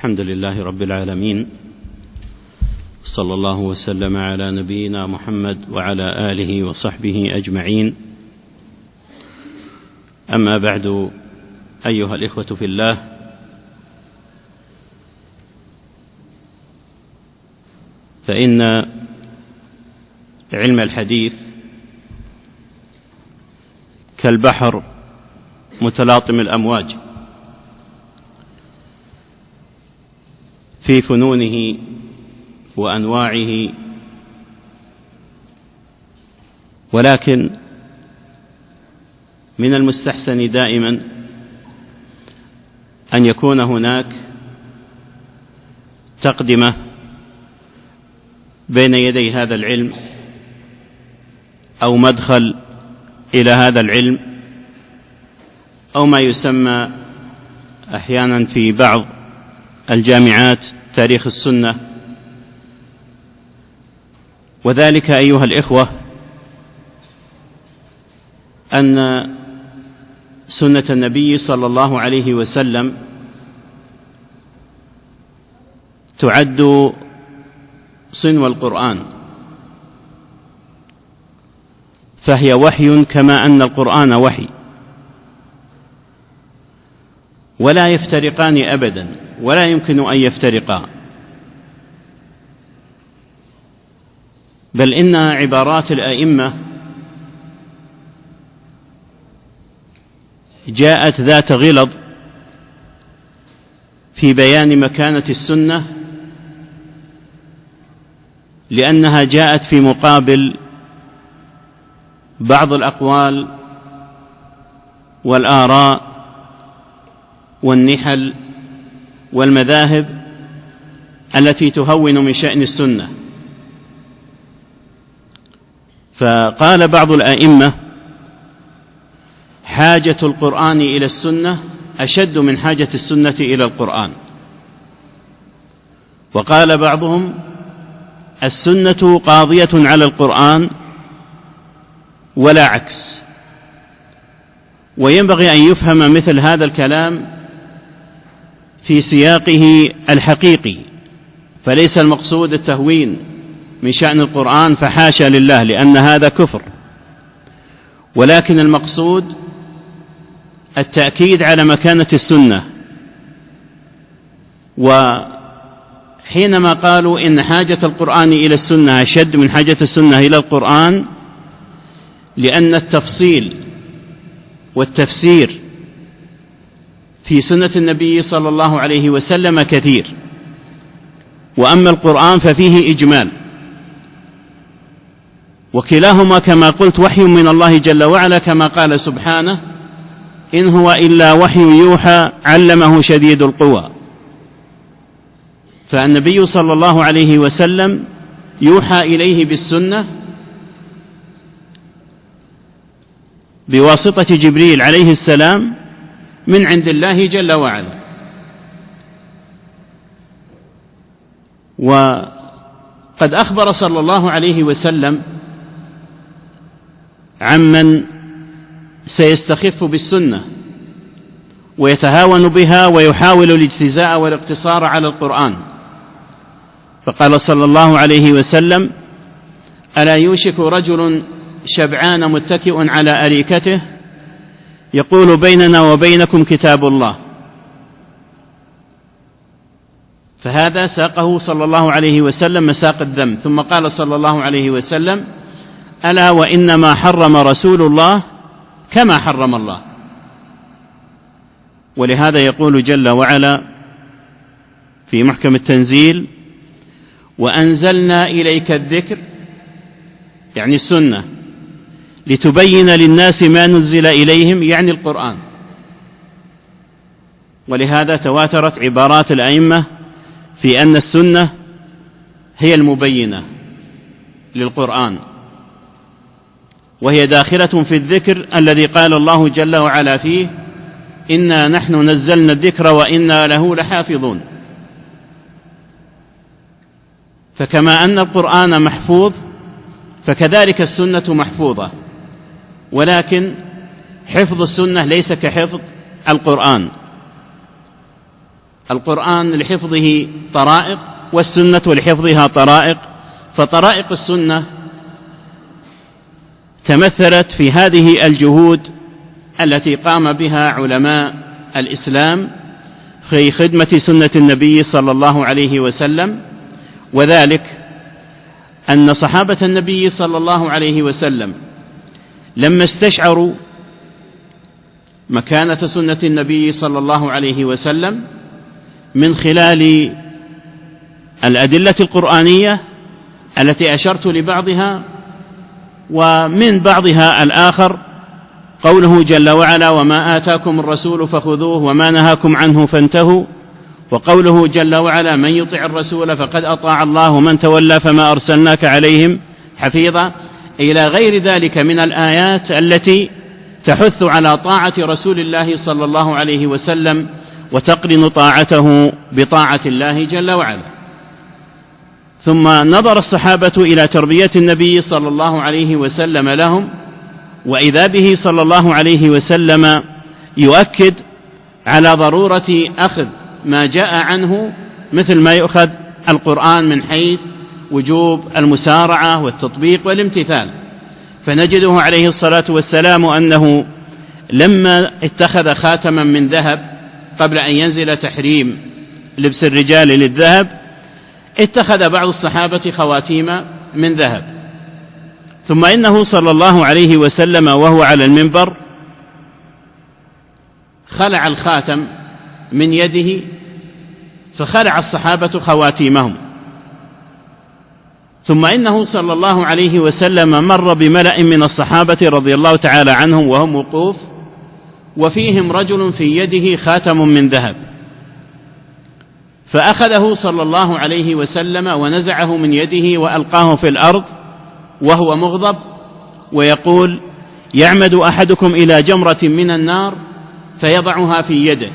الحمد لله رب العالمين، صلى الله وسلم على نبينا محمد وعلى آله وصحبه أجمعين. أما بعد، أيها الإخوة في الله، فإن علم الحديث كالبحر متلاطم الأمواج في فنونه وأنواعه، ولكن من المستحسن دائما أن يكون هناك تقدمة بين يدي هذا العلم أو مدخل إلى هذا العلم، أو ما يسمى أحيانا في بعض الجامعات تاريخ السنة. وذلك أيها الإخوة أن سنة النبي صلى الله عليه وسلم تعد صنو القرآن، فهي وحي كما أن القرآن وحي، ولا يفترقان أبدا، ولا يمكن أن يفترقا، بل إن عبارات الأئمة جاءت ذات غلظ في بيان مكانة السنة، لأنها جاءت في مقابل بعض الأقوال والآراء والنحل والمذاهب التي تهون من شأن السنة. فقال بعض الأئمة: حاجة القرآن إلى السنة أشد من حاجة السنة إلى القرآن. وقال بعضهم: السنة قاضية على القرآن ولا عكس. وينبغي أن يفهم مثل هذا الكلام في سياقه الحقيقي، فليس المقصود التهوين من شأن القرآن، فحاشا لله، لأن هذا كفر، ولكن المقصود التأكيد على مكانة السنة. وحينما قالوا إن حاجة القرآن إلى السنة أشد من حاجة السنة إلى القرآن، لأن التفصيل والتفسير في سنة النبي صلى الله عليه وسلم كثير، وأما القرآن ففيه إجمال، وكلاهما كما قلت وحي من الله جل وعلا، كما قال سبحانه: إن هو إلا وحي يوحى علمه شديد القوى. فالنبي صلى الله عليه وسلم يوحى إليه بالسنة بواسطة جبريل عليه السلام من عند الله جل وعلا. وقد أخبر صلى الله عليه وسلم عمن سيستخف بالسنة ويتهاون بها ويحاول الاجتزاء والاقتصار على القرآن، فقال صلى الله عليه وسلم: ألا يوشك رجل شبعان متكئ على أريكته يقول بيننا وبينكم كتاب الله. فهذا ساقه صلى الله عليه وسلم مساق الذم، ثم قال صلى الله عليه وسلم: ألا وإنما حرم رسول الله كما حرم الله. ولهذا يقول جل وعلا في محكم التنزيل: وأنزلنا إليك الذكر، يعني السنة، لتبين للناس ما نزل إليهم، يعني القرآن. ولهذا تواترت عبارات الأئمة في أن السنة هي المبينة للقرآن، وهي داخلة في الذكر الذي قال الله جل وعلا فيه: إنا نحن نزلنا الذكر وإنا له لحافظون. فكما أن القرآن محفوظ فكذلك السنة محفوظة، ولكن حفظ السنة ليس كحفظ القرآن. القرآن لحفظه طرائق والسنة لحفظها طرائق، فطرائق السنة تمثلت في هذه الجهود التي قام بها علماء الإسلام في خدمة سنة النبي صلى الله عليه وسلم، وذلك أن صحابة النبي صلى الله عليه وسلم لما استشعروا مكانة سنة النبي صلى الله عليه وسلم من خلال الأدلة القرآنية التي أشرت لبعضها، ومن بعضها الآخر قوله جل وعلا: وما آتاكم الرسول فخذوه وما نهاكم عنه فانتهوا، وقوله جل وعلا: من يطع الرسول فقد أطاع الله ومن تولى فما أرسلناك عليهم حفيظا، إلى غير ذلك من الآيات التي تحث على طاعة رسول الله صلى الله عليه وسلم وتقرن طاعته بطاعة الله جل وعلا. ثم نظر الصحابة إلى تربية النبي صلى الله عليه وسلم لهم، وإذا به صلى الله عليه وسلم يؤكد على ضرورة أخذ ما جاء عنه مثل ما يؤخذ القرآن من حيث وجوب المسارعة والتطبيق والامتثال. فنجده عليه الصلاة والسلام أنه لما اتخذ خاتما من ذهب قبل أن ينزل تحريم لبس الرجال للذهب، اتخذ بعض الصحابة خواتيم من ذهب، ثم إنه صلى الله عليه وسلم وهو على المنبر خلع الخاتم من يده، فخلع الصحابة خواتيمهم. ثم إنه صلى الله عليه وسلم مر بملأ من الصحابة رضي الله تعالى عنهم وهم وقوف، وفيهم رجل في يده خاتم من ذهب، فأخذه صلى الله عليه وسلم ونزعه من يده وألقاه في الأرض وهو مغضب، ويقول: يعمد أحدكم إلى جمرة من النار فيضعها في يده.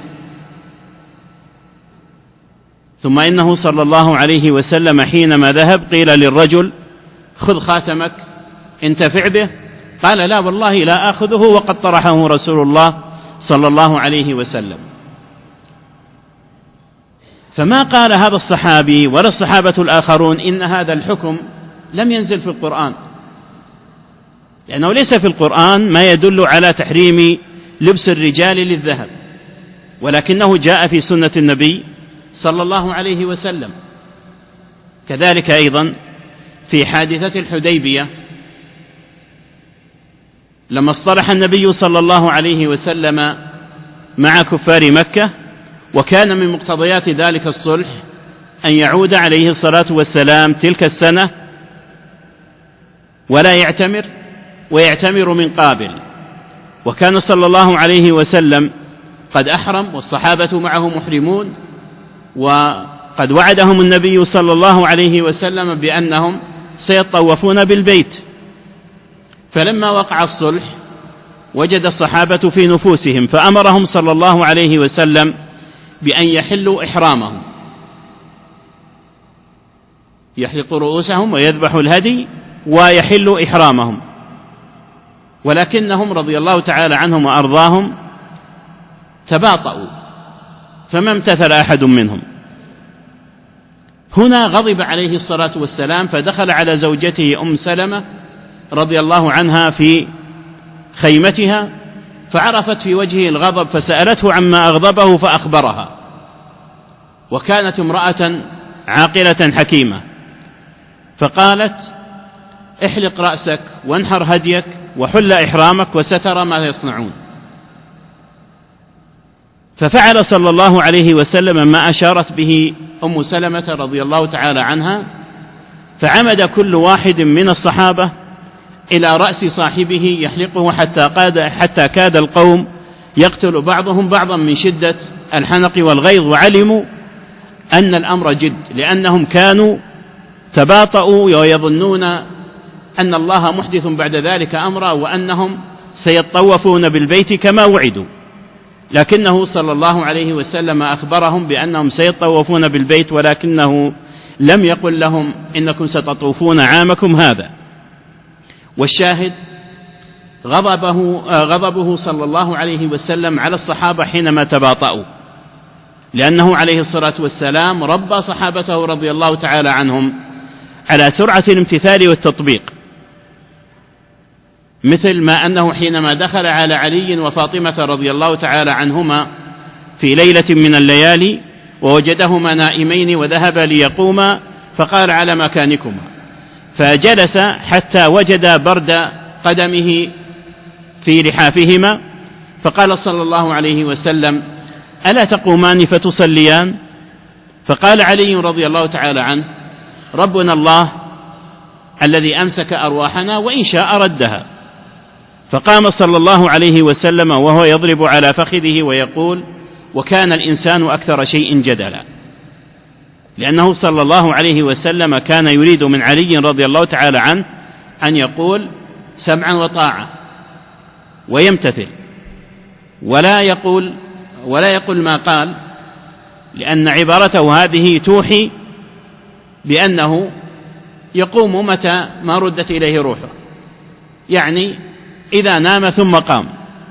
ثم إنه صلى الله عليه وسلم حينما ذهب قيل للرجل: خذ خاتمك انتفع به. قال: لا والله لا آخذه وقد طرحه رسول الله صلى الله عليه وسلم. فما قال هذا الصحابي ولا الصحابة الآخرون إن هذا الحكم لم ينزل في القرآن، لأنه ليس في القرآن ما يدل على تحريم لبس الرجال للذهب، ولكنه جاء في سنة النبي صلى الله عليه وسلم. كذلك أيضا في حادثة الحديبية لما اصطلح النبي صلى الله عليه وسلم مع كفار مكة، وكان من مقتضيات ذلك الصلح أن يعود عليه الصلاة والسلام تلك السنة ولا يعتمر ويعتمر من قابل، وكان صلى الله عليه وسلم قد أحرم والصحابة معه محرمون، وقد وعدهم النبي صلى الله عليه وسلم بأنهم سيطوفون بالبيت. فلما وقع الصلح وجد الصحابة في نفوسهم، فأمرهم صلى الله عليه وسلم بأن يحلوا إحرامهم، يحلقوا رؤوسهم ويذبحوا الهدي ويحلوا إحرامهم، ولكنهم رضي الله تعالى عنهم وأرضاهم تباطؤوا فما امتثل أحد منهم. هنا غضب عليه الصلاة والسلام، فدخل على زوجته أم سلمة رضي الله عنها في خيمتها، فعرفت في وجهه الغضب فسألته عما أغضبه فأخبرها، وكانت امرأة عاقلة حكيمة، فقالت: احلق رأسك وانحر هديك وحل إحرامك وسترى ما يصنعون. ففعل صلى الله عليه وسلم ما أشارت به أم سلمة رضي الله تعالى عنها، فعمد كل واحد من الصحابة إلى رأس صاحبه يحلقه حتى كاد القوم يقتل بعضهم بعضا من شدة الحنق والغيظ، وعلموا أن الأمر جد، لأنهم كانوا تباطؤوا ويظنون أن الله محدث بعد ذلك أمرا، وأنهم سيطوفون بالبيت كما وعدوا، لكنه صلى الله عليه وسلم أخبرهم بأنهم سيطوفون بالبيت، ولكنه لم يقل لهم إنكم ستطوفون عامكم هذا. والشاهد غضبه صلى الله عليه وسلم على الصحابة حينما تباطؤوا، لأنه عليه الصلاة والسلام ربى صحابته رضي الله تعالى عنهم على سرعة الامتثال والتطبيق، مثل ما أنه حينما دخل على علي وفاطمة رضي الله تعالى عنهما في ليلة من الليالي ووجدهما نائمين وذهب ليقوما فقال على مكانكما، فجلس حتى وجد برد قدمه في لحافهما، فقال صلى الله عليه وسلم: ألا تقومان فتصليان؟ فقال علي رضي الله تعالى عنه: ربنا الله الذي أمسك أرواحنا وإن شاء ردها. فقام صلى الله عليه وسلم وهو يضرب على فخذه ويقول: وكان الإنسان أكثر شيء جدلا، لأنه صلى الله عليه وسلم كان يريد من علي رضي الله تعالى عنه أن يقول سمعا وطاعة ويمتثل، ولا يقول ما قال، لأن عبارته هذه توحي بأنه يقوم متى ما ردت إليه روحه، يعني إذا نام ثم قام.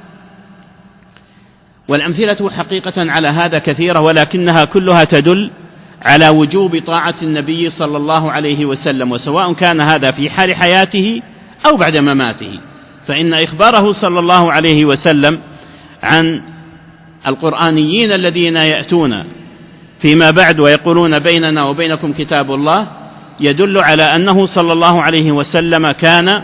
والأمثلة حقيقة على هذا كثيرة، ولكنها كلها تدل على وجوب طاعة النبي صلى الله عليه وسلم، وسواء كان هذا في حال حياته أو بعد مماته، فإن إخباره صلى الله عليه وسلم عن القرآنيين الذين يأتون فيما بعد ويقولون بيننا وبينكم كتاب الله يدل على أنه صلى الله عليه وسلم كان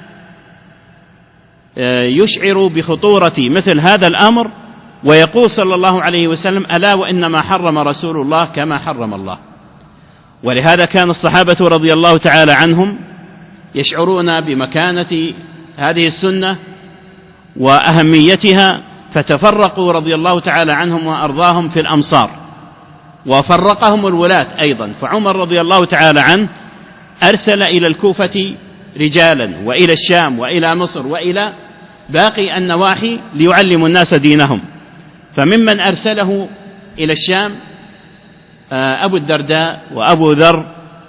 يشعر بخطورة مثل هذا الأمر، ويقول صلى الله عليه وسلم: ألا وإنما حرم رسول الله كما حرم الله. ولهذا كان الصحابة رضي الله تعالى عنهم يشعرون بمكانة هذه السنة وأهميتها، فتفرقوا رضي الله تعالى عنهم وأرضاهم في الأمصار، وفرقهم الولاة أيضا. فعمر رضي الله تعالى عنه أرسل إلى الكوفة رجالا، وإلى الشام، وإلى مصر، وإلى باقي النواحي ليعلموا الناس دينهم. فممن أرسله إلى الشام أبو الدرداء وأبو ذر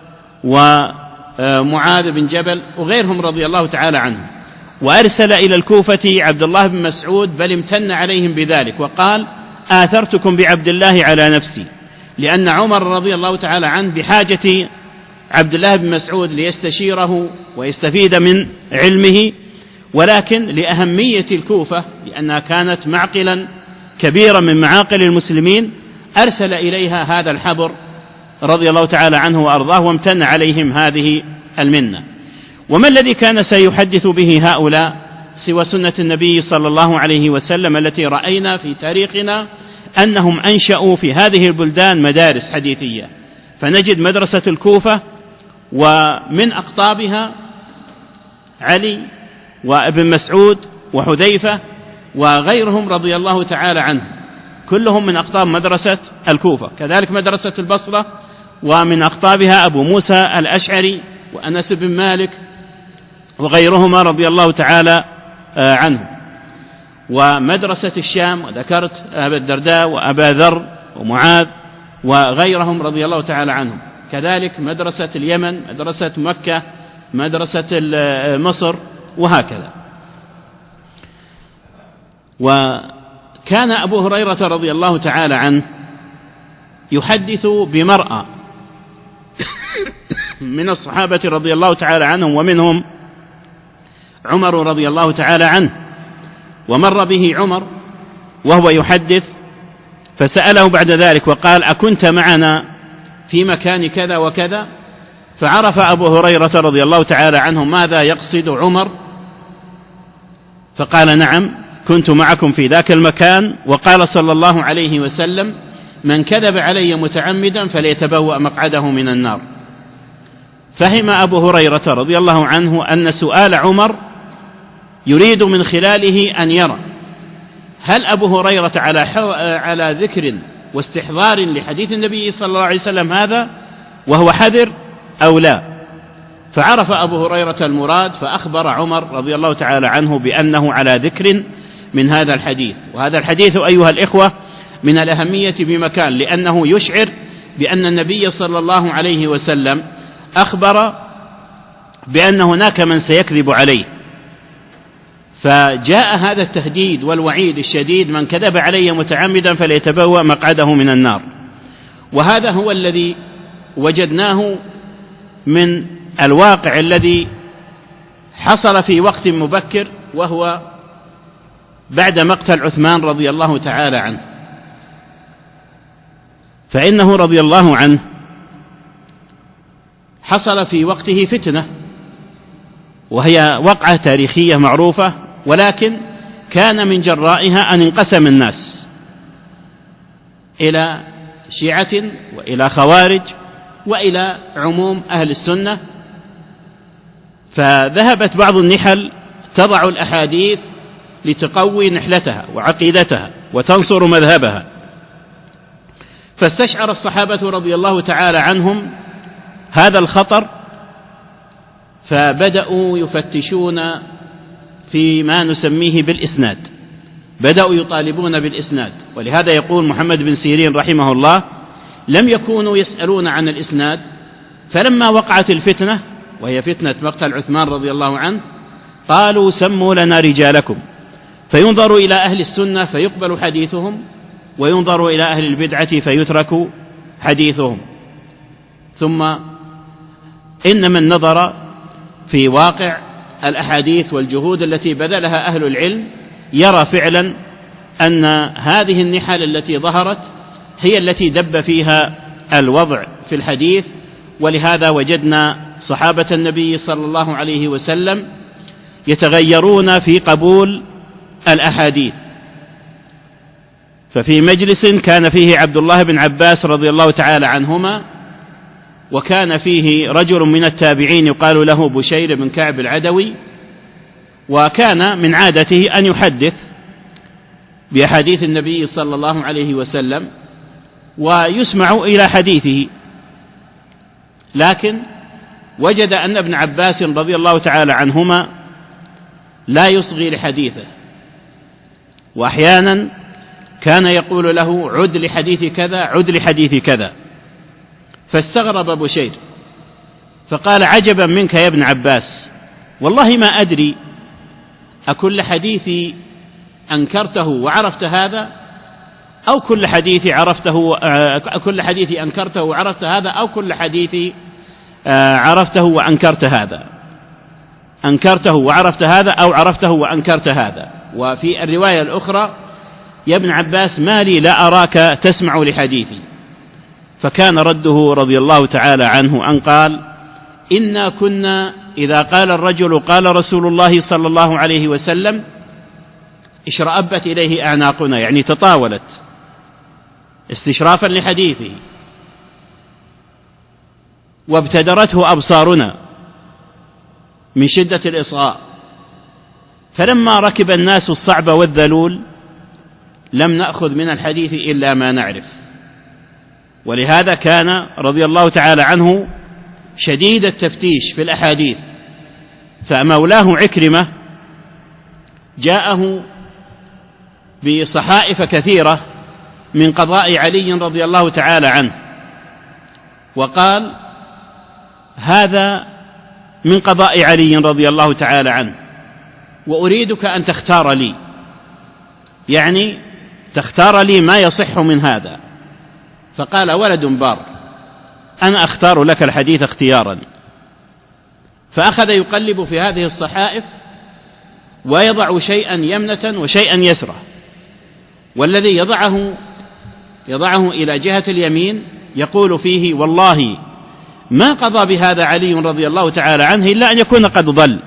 ومعاذ بن جبل وغيرهم رضي الله تعالى عنهم. وأرسل إلى الكوفة عبد الله بن مسعود، بل امتن عليهم بذلك وقال: آثرتكم بعبد الله على نفسي، لأن عمر رضي الله تعالى عنه بحاجة عبد الله بن مسعود ليستشيره ويستفيد من علمه، ولكن لأهمية الكوفة لأنها كانت معقلا كبيرا من معاقل المسلمين أرسل إليها هذا الحبر رضي الله تعالى عنه وأرضاه، وامتن عليهم هذه المنة. وما الذي كان سيحدث به هؤلاء سوى سنة النبي صلى الله عليه وسلم التي رأينا في تاريخنا أنهم أنشأوا في هذه البلدان مدارس حديثية؟ فنجد مدرسة الكوفة ومن أقطابها علي وابن مسعود وحذيفة وغيرهم رضي الله تعالى عنه، كلهم من أقطاب مدرسة الكوفة. كذلك مدرسة البصرة ومن أقطابها أبو موسى الأشعري وأنس بن مالك وغيرهما رضي الله تعالى عنه. ومدرسة الشام وذكرت أبا الدرداء وأبا ذر ومعاذ وغيرهم رضي الله تعالى عنهم. كذلك مدرسة اليمن، مدرسة مكة، مدرسة مصر، وهكذا. وكان أبو هريرة رضي الله تعالى عنه يحدث بمرأى من الصحابة رضي الله تعالى عنهم، ومنهم عمر رضي الله تعالى عنه. ومر به عمر وهو يحدث فسأله بعد ذلك وقال: أكنت معنا في مكان كذا وكذا؟ فعرف أبو هريرة رضي الله تعالى عنه ماذا يقصد عمر، فقال: نعم كنت معكم في ذاك المكان. وقال صلى الله عليه وسلم: من كذب علي متعمدا فليتبوأ مقعده من النار. فهم أبو هريرة رضي الله عنه أن سؤال عمر يريد من خلاله أن يرى هل أبو هريرة على ذكر واستحضار لحديث النبي صلى الله عليه وسلم هذا وهو حذر أو لا. فعرف أبو هريرة المراد، فأخبر عمر رضي الله تعالى عنه بأنه على ذكر من هذا الحديث. وهذا الحديث أيها الإخوة من الأهمية بمكان، لأنه يشعر بأن النبي صلى الله عليه وسلم أخبر بأن هناك من سيكذب عليه، فجاء هذا التهديد والوعيد الشديد: من كذب علي متعمدا فليتبوأ مقعده من النار. وهذا هو الذي وجدناه من الواقع الذي حصل في وقت مبكر، وهو بعد مقتل عثمان رضي الله تعالى عنه. فإنه رضي الله عنه حصل في وقته فتنة، وهي وقعة تاريخية معروفة، ولكن كان من جرائها أن انقسم الناس إلى شيعة وإلى خوارج وإلى عموم أهل السنة. فذهبت بعض النحل تضع الأحاديث لتقوي نحلتها وعقيدتها وتنصر مذهبها، فاستشعر الصحابة رضي الله تعالى عنهم هذا الخطر، فبدأوا يفتشون في ما نسميه بالإسناد، بدأوا يطالبون بالإسناد. ولهذا يقول محمد بن سيرين رحمه الله: لم يكونوا يسألون عن الإسناد، فلما وقعت الفتنة وهي فتنة مقتل عثمان رضي الله عنه قالوا: سموا لنا رجالكم. فينظر إلى أهل السنة فيقبل حديثهم، وينظر إلى أهل البدعة فيترك حديثهم. ثم إن من نظر في واقع الأحاديث والجهود التي بذلها أهل العلم يرى فعلا أن هذه النحل التي ظهرت هي التي دب فيها الوضع في الحديث. ولهذا وجدنا صحابة النبي صلى الله عليه وسلم يتغيرون في قبول الأحاديث. ففي مجلس كان فيه عبد الله بن عباس رضي الله تعالى عنهما، وكان فيه رجل من التابعين يقال له بشير بن كعب العدوي، وكان من عادته أن يحدث بأحاديث النبي صلى الله عليه وسلم ويسمع إلى حديثه، لكن وجد أن ابن عباس رضي الله تعالى عنهما لا يصغي لحديثه، وأحيانا كان يقول له: عد لحديث كذا، عد لحديث كذا. فاستغرب بشير فقال: عجبا منك يا ابن عباس، والله ما أدري أكل حديثي أنكرته وعرفت هذا، أو كل حديثي كل حديثي أنكرته وعرفت هذا، أو كل حديثي عرفته وأنكرت هذا، أنكرته وعرفت هذا، أو عرفته وأنكرت هذا. وفي الرواية الأخرى: يا ابن عباس ما لي لا أراك تسمع لحديثي. فكان رده رضي الله تعالى عنه أن قال: إنا كنا إذا قال الرجل قال رسول الله صلى الله عليه وسلم اشرأبت إليه أعناقنا، يعني تطاولت استشرافا لحديثه، وابتدرته أبصارنا من شدة الإصغاء. فلما ركب الناس الصعب والذلول لم نأخذ من الحديث إلا ما نعرف. ولهذا كان رضي الله تعالى عنه شديد التفتيش في الأحاديث. فمولاه عكرمة جاءه بصحائف كثيرة من قضاء علي رضي الله تعالى عنه، وقال: هذا من قضاء علي رضي الله تعالى عنه، وأريدك أن تختار لي، يعني تختار لي ما يصح من هذا. فقال: ولد بار، أنا أختار لك الحديث اختيارا. فأخذ يقلب في هذه الصحائف ويضع شيئا يمنة وشيئا يسرة، والذي يضعه إلى جهة اليمين يقول فيه: والله ما قضى بهذا علي رضي الله تعالى عنه إلا أن يكون قد ضل.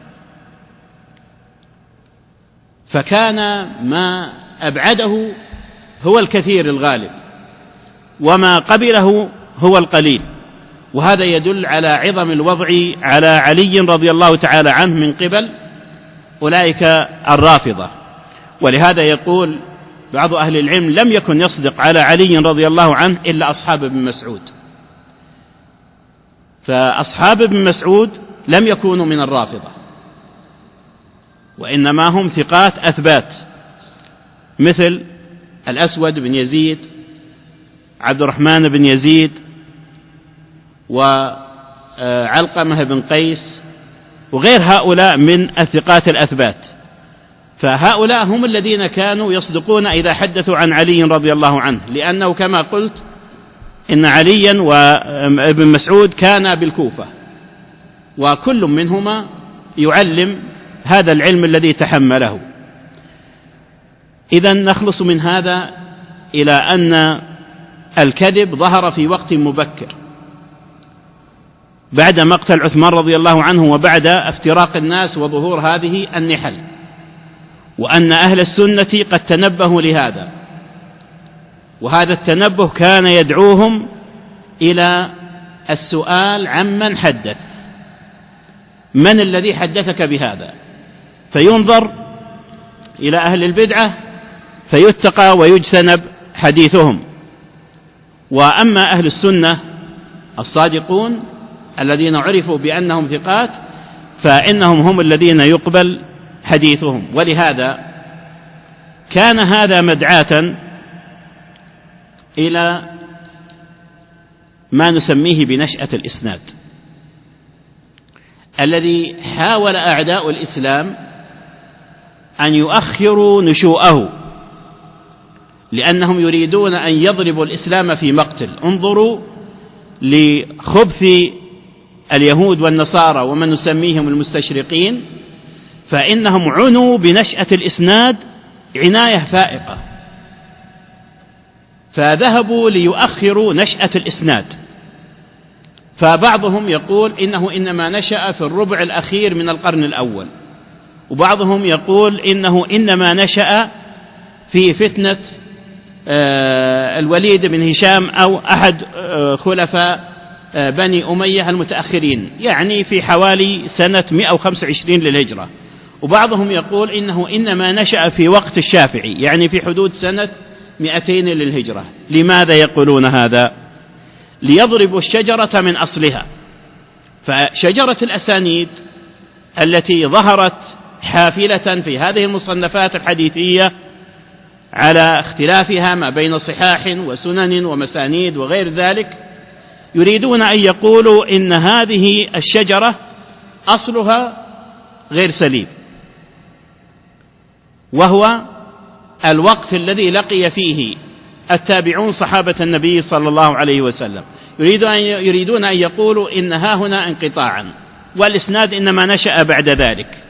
فكان ما أبعده هو الكثير الغالب، وما قبله هو القليل. وهذا يدل على عظم الوضع على علي رضي الله تعالى عنه من قبل أولئك الرافضة. ولهذا يقول بعض أهل العلم: لم يكن يصدق على علي رضي الله عنه إلا أصحاب ابن مسعود. فأصحاب ابن مسعود لم يكونوا من الرافضة، وإنما هم ثقات أثبات، مثل الأسود بن يزيد، عبد الرحمن بن يزيد، وعلقمة بن قيس، وغير هؤلاء من الثقات الأثبات. فهؤلاء هم الذين كانوا يصدقون إذا حدثوا عن علي رضي الله عنه، لأنه كما قلت إن عليا وابن مسعود كانا بالكوفة، وكل منهما يعلم هذا العلم الذي تحمله. إذن نخلص من هذا إلى أن الكذب ظهر في وقت مبكر بعد مقتل عثمان رضي الله عنه وبعد افتراق الناس وظهور هذه النحل، وأن أهل السنة قد تنبهوا لهذا، وهذا التنبه كان يدعوهم إلى السؤال عمن حدث، من الذي حدثك بهذا، فينظر إلى أهل البدعة فيتقى ويجتنب حديثهم. وأما أهل السنة الصادقون الذين عرفوا بأنهم ثقات فإنهم هم الذين يقبل حديثهم. ولهذا كان هذا مدعاة إلى ما نسميه بنشأة الإسناد، الذي حاول أعداء الإسلام أن يؤخروا نشوءه، لأنهم يريدون أن يضربوا الإسلام في مقتل. انظروا لخبث اليهود والنصارى ومن نسميهم المستشرقين، فإنهم عنوا بنشأة الإسناد عناية فائقة، فذهبوا ليؤخروا نشأة الإسناد. فبعضهم يقول إنه إنما نشأ في الربع الأخير من القرن الأول، وبعضهم يقول إنه إنما نشأ في فتنة الوليد بن هشام أو أحد خلفاء بني أمية المتأخرين، يعني في حوالي سنة 125 للهجرة. وبعضهم يقول إنه إنما نشأ في وقت الشافعي، يعني في حدود سنة 200 للهجرة. لماذا يقولون هذا؟ ليضربوا الشجرة من أصلها. فشجرة الأسانيد التي ظهرت حافلة في هذه المصنفات الحديثية على اختلافها ما بين صحاح وسنن ومسانيد وغير ذلك، يريدون أن يقولوا إن هذه الشجرة أصلها غير سليم، وهو الوقت الذي لقي فيه التابعون صحابة النبي صلى الله عليه وسلم. يريدون أن يقولوا إن ها هنا انقطاعا، والإسناد إنما نشأ بعد ذلك،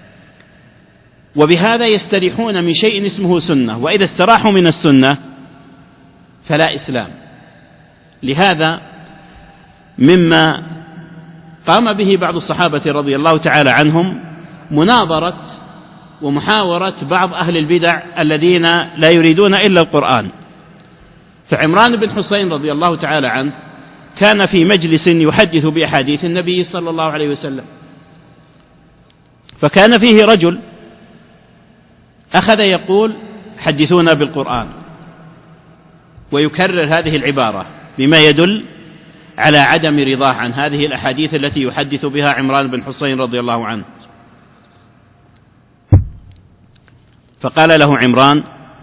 وبهذا يستريحون من شيء اسمه سنة، وإذا استراحوا من السنة فلا إسلام. لهذا مما قام به بعض الصحابة رضي الله تعالى عنهم مناظرة ومحاورة بعض أهل البدع الذين لا يريدون إلا القرآن. فعمران بن حسين رضي الله تعالى عنه كان في مجلس يحدث بأحاديث النبي صلى الله عليه وسلم، فكان فيه رجل أخذ يقول حدثونا بالقرآن، ويكرر هذه العبارة بما يدل على عدم رضاه عن هذه الأحاديث التي يحدث بها عمران بن حسين رضي الله عنه. فقال له عمران: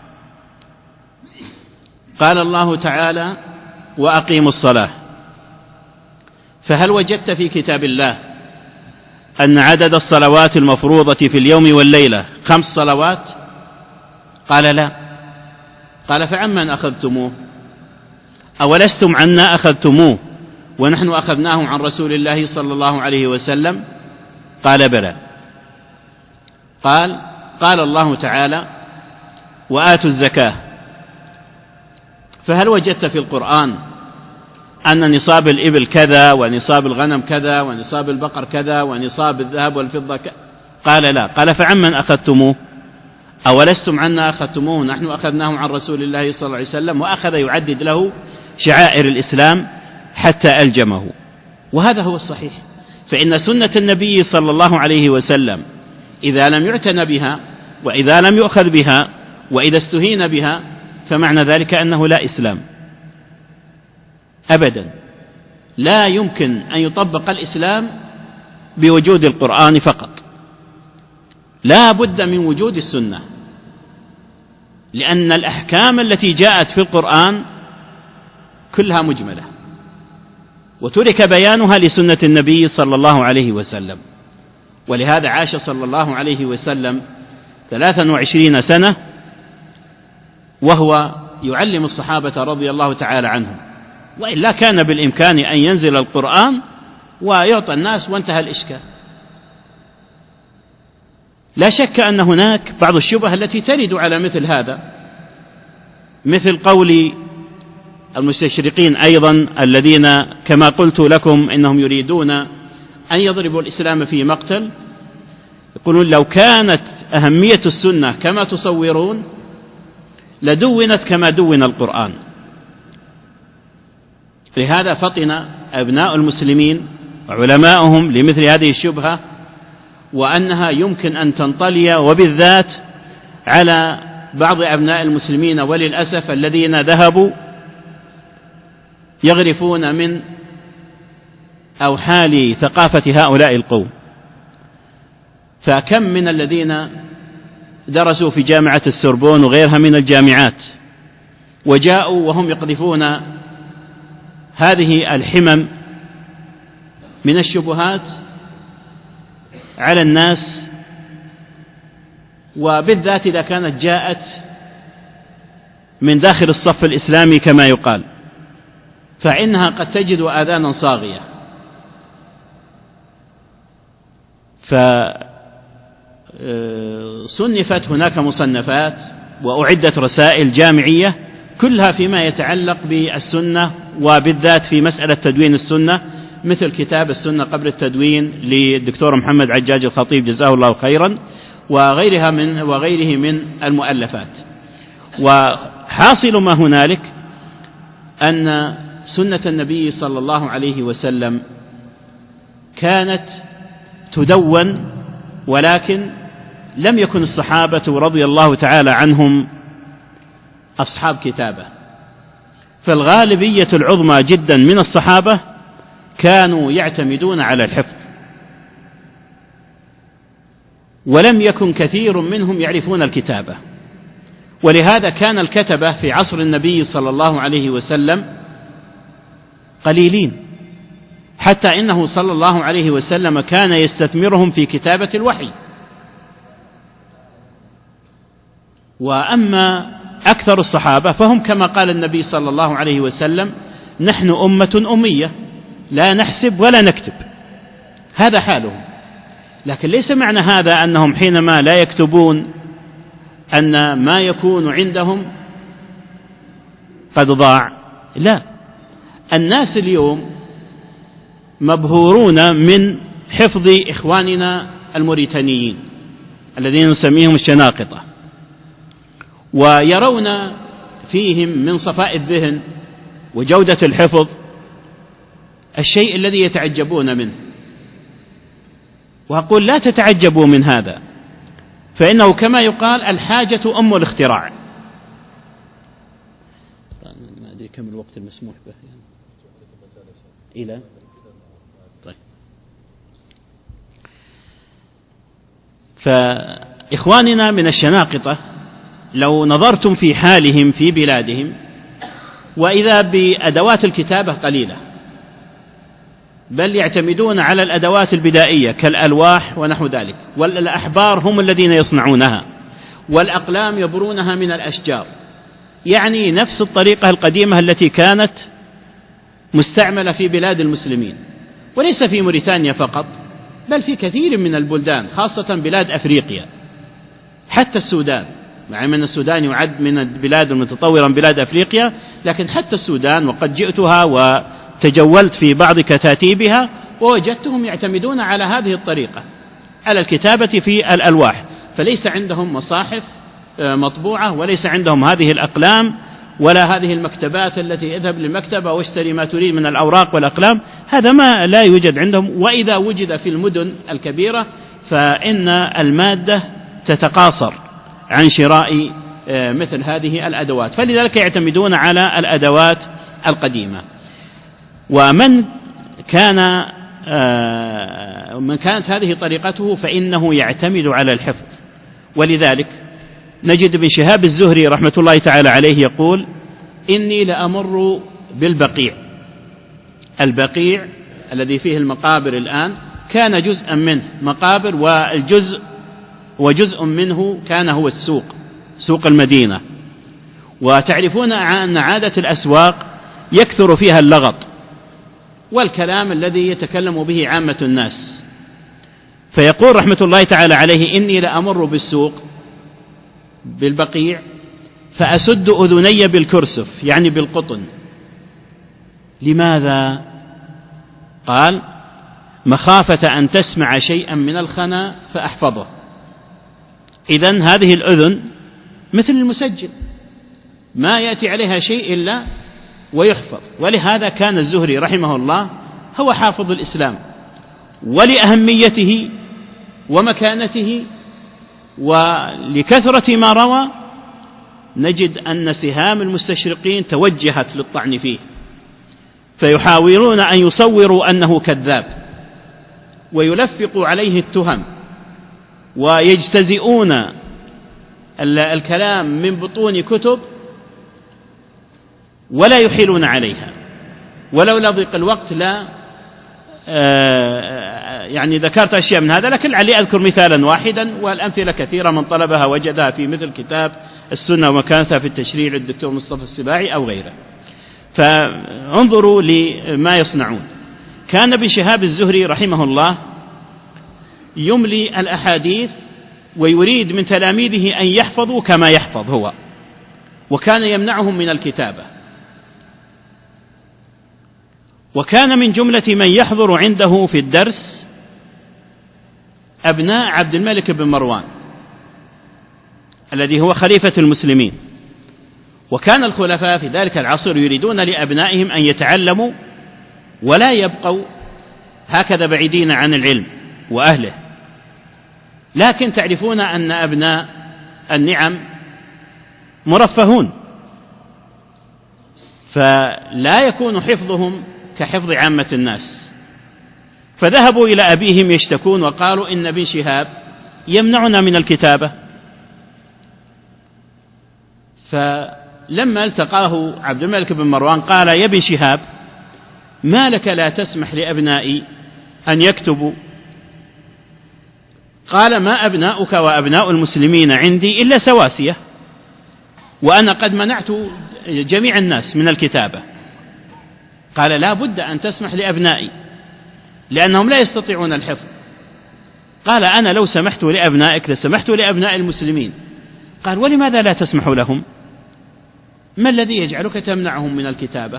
قال الله تعالى: وأقيموا الصلاة، فهل وجدت في كتاب الله أن عدد الصلوات المفروضة في اليوم والليلة 5 صلوات؟ قال: لا. قال: فعمن أخذتموه؟ أولستم عنا أخذتموه ونحن أخذناه عن رسول الله صلى الله عليه وسلم؟ قال: بلى. قال الله تعالى: وآتوا الزكاة، فهل وجدت في القرآن أن نصاب الإبل كذا ونصاب الغنم كذا ونصاب البقر كذا ونصاب الذهب والفضة كذا؟ قال: لا. قال: فعمن أخذتموه؟ أولستم عنا أخذتموه نحن أخذناه عن رسول الله صلى الله عليه وسلم. وأخذ يعدد له شعائر الإسلام حتى ألجمه. وهذا هو الصحيح، فإن سنة النبي صلى الله عليه وسلم إذا لم يعتن بها وإذا لم يؤخذ بها وإذا استهين بها فمعنى ذلك أنه لا إسلام أبدا. لا يمكن أن يطبق الإسلام بوجود القرآن فقط، لا بد من وجود السنة، لأن الأحكام التي جاءت في القرآن كلها مجملة، وترك بيانها لسنة النبي صلى الله عليه وسلم. ولهذا عاش صلى الله عليه وسلم 23 سنة وهو يعلم الصحابة رضي الله تعالى عنهم، وإلا كان بالإمكان أن ينزل القرآن ويعطى الناس وانتهى الإشكال. لا شك أن هناك بعض الشبه التي ترد على مثل هذا، مثل قول المستشرقين أيضا الذين كما قلت لكم إنهم يريدون أن يضربوا الإسلام في مقتل، يقولون لو كانت أهمية السنة كما تصورون لدونت كما دون القرآن. لهذا فطن أبناء المسلمين وعلماؤهم لمثل هذه الشبهة، وأنها يمكن أن تنطلي وبالذات على بعض أبناء المسلمين وللأسف الذين ذهبوا يغرفون من أوحال ثقافة هؤلاء القوم. فكم من الذين درسوا في جامعة السوربون وغيرها من الجامعات وجاءوا وهم يقذفون هذه الحمم من الشبهات على الناس، وبالذات إذا كانت جاءت من داخل الصف الإسلامي كما يقال، فإنها قد تجد آذانا صاغية. فصنفت هناك مصنفات وأعدت رسائل جامعية كلها فيما يتعلق بالسنة، وبالذات في مسألة تدوين السنة، مثل كتاب السنة قبل التدوين للدكتور محمد عجاج الخطيب جزاه الله خيرا، وغيره من المؤلفات. وحاصل ما هنالك أن سنة النبي صلى الله عليه وسلم كانت تدون، ولكن لم يكن الصحابة رضي الله تعالى عنهم أصحاب كتابة، فالغالبية العظمى جدا من الصحابة كانوا يعتمدون على الحفظ، ولم يكن كثير منهم يعرفون الكتابة. ولهذا كان الكتبة في عصر النبي صلى الله عليه وسلم قليلين، حتى إنه صلى الله عليه وسلم كان يستثمرهم في كتابة الوحي. وأما أكثر الصحابة فهم كما قال النبي صلى الله عليه وسلم: نحن أمة أمية لا نحسب ولا نكتب. هذا حالهم. لكن ليس معنى هذا أنهم حينما لا يكتبون أن ما يكون عندهم قد ضاع، لا. الناس اليوم مبهورون من حفظ إخواننا الموريتانيين الذين نسميهم الشناقطة، ويرون فيهم من صفاء الذهن وجودة الحفظ الشيء الذي يتعجبون منه. وأقول لا تتعجبوا من هذا، فإنه كما يقال: الحاجة أم الاختراع. ما أدري كم الوقت المسموح به إلى طيب. فإخواننا من الشناقطة لو نظرتم في حالهم في بلادهم، وإذا بأدوات الكتابة قليلة، بل يعتمدون على الأدوات البدائية كالألواح ونحو ذلك، والأحبار هم الذين يصنعونها، والأقلام يبرونها من الأشجار، يعني نفس الطريقة القديمة التي كانت مستعملة في بلاد المسلمين، وليس في موريتانيا فقط، بل في كثير من البلدان، خاصة بلاد أفريقيا، حتى السودان، مع أن السودان يعد من البلاد المتطورة من بلاد أفريقيا، لكن حتى السودان وقد جئتها وتجولت في بعض كتاتيبها ووجدتهم يعتمدون على هذه الطريقة، على الكتابة في الألواح، فليس عندهم مصاحف مطبوعة، وليس عندهم هذه الأقلام ولا هذه المكتبات التي اذهب للمكتبة واشتري ما تريد من الأوراق والأقلام، هذا ما لا يوجد عندهم. وإذا وجد في المدن الكبيرة فإن المادة تتقاصر عن شراء مثل هذه الأدوات، فلذلك يعتمدون على الأدوات القديمة. ومن كانت هذه طريقته فإنه يعتمد على الحفظ. ولذلك نجد ابن شهاب الزهري رحمة الله تعالى عليه يقول: إني لأمر بالبقيع. البقيع الذي فيه المقابر الآن كان جزءا منه مقابر، والجزء وجزء منه كان هو السوق، سوق المدينة. وتعرفون أن عادة الأسواق يكثر فيها اللغط والكلام الذي يتكلم به عامة الناس. فيقول رحمة الله تعالى عليه: إني لأمر بالسوق بالبقيع فأسد أذني بالكرسف، يعني بالقطن. لماذا؟ قال: مخافة أن تسمع شيئا من الخنا فأحفظه. إذن هذه الأذن مثل المسجل، ما يأتي عليها شيء إلا ويحفظ. ولهذا كان الزهري رحمه الله هو حافظ الإسلام، ولأهميته ومكانته ولكثرة ما روى نجد أن سهام المستشرقين توجهت للطعن فيه، فيحاولون أن يصوروا أنه كذاب ويلفقوا عليه التهم ويجتزئون الكلام من بطون كتب ولا يحيلون عليها. ولولا ضيق الوقت لا يعني ذكرت أشياء من هذا، لكن علي أذكر مثالا واحدا، والأمثلة كثيرة من طلبها وجدها في مثل كتاب السنة ومكانتها في التشريع للدكتور مصطفى السباعي أو غيره. فانظروا لما يصنعون. كان ابن شهاب الزهري رحمه الله يملي الأحاديث ويريد من تلاميذه أن يحفظوا كما يحفظ هو، وكان يمنعهم من الكتابة. وكان من جملة من يحضر عنده في الدرس أبناء عبد الملك بن مروان الذي هو خليفة المسلمين. وكان الخلفاء في ذلك العصر يريدون لأبنائهم أن يتعلموا ولا يبقوا هكذا بعيدين عن العلم وأهله. لكن تعرفون أن أبناء النعم مرفهون، فلا يكون حفظهم كحفظ عامة الناس. فذهبوا إلى أبيهم يشتكون وقالوا: إن ابن شهاب يمنعنا من الكتابة. فلما التقاه عبد الملك بن مروان قال: يا ابن شهاب، ما لك لا تسمح لأبنائي أن يكتبوا؟ قال: ما أبناؤك وأبناء المسلمين عندي إلا سواسية، وأنا قد منعت جميع الناس من الكتابة. قال: لا بد أن تسمح لأبنائي لأنهم لا يستطيعون الحفظ. قال: أنا لو سمحت لأبنائك لسمحت لأبناء المسلمين. قال: ولماذا لا تسمح لهم؟ ما الذي يجعلك تمنعهم من الكتابة؟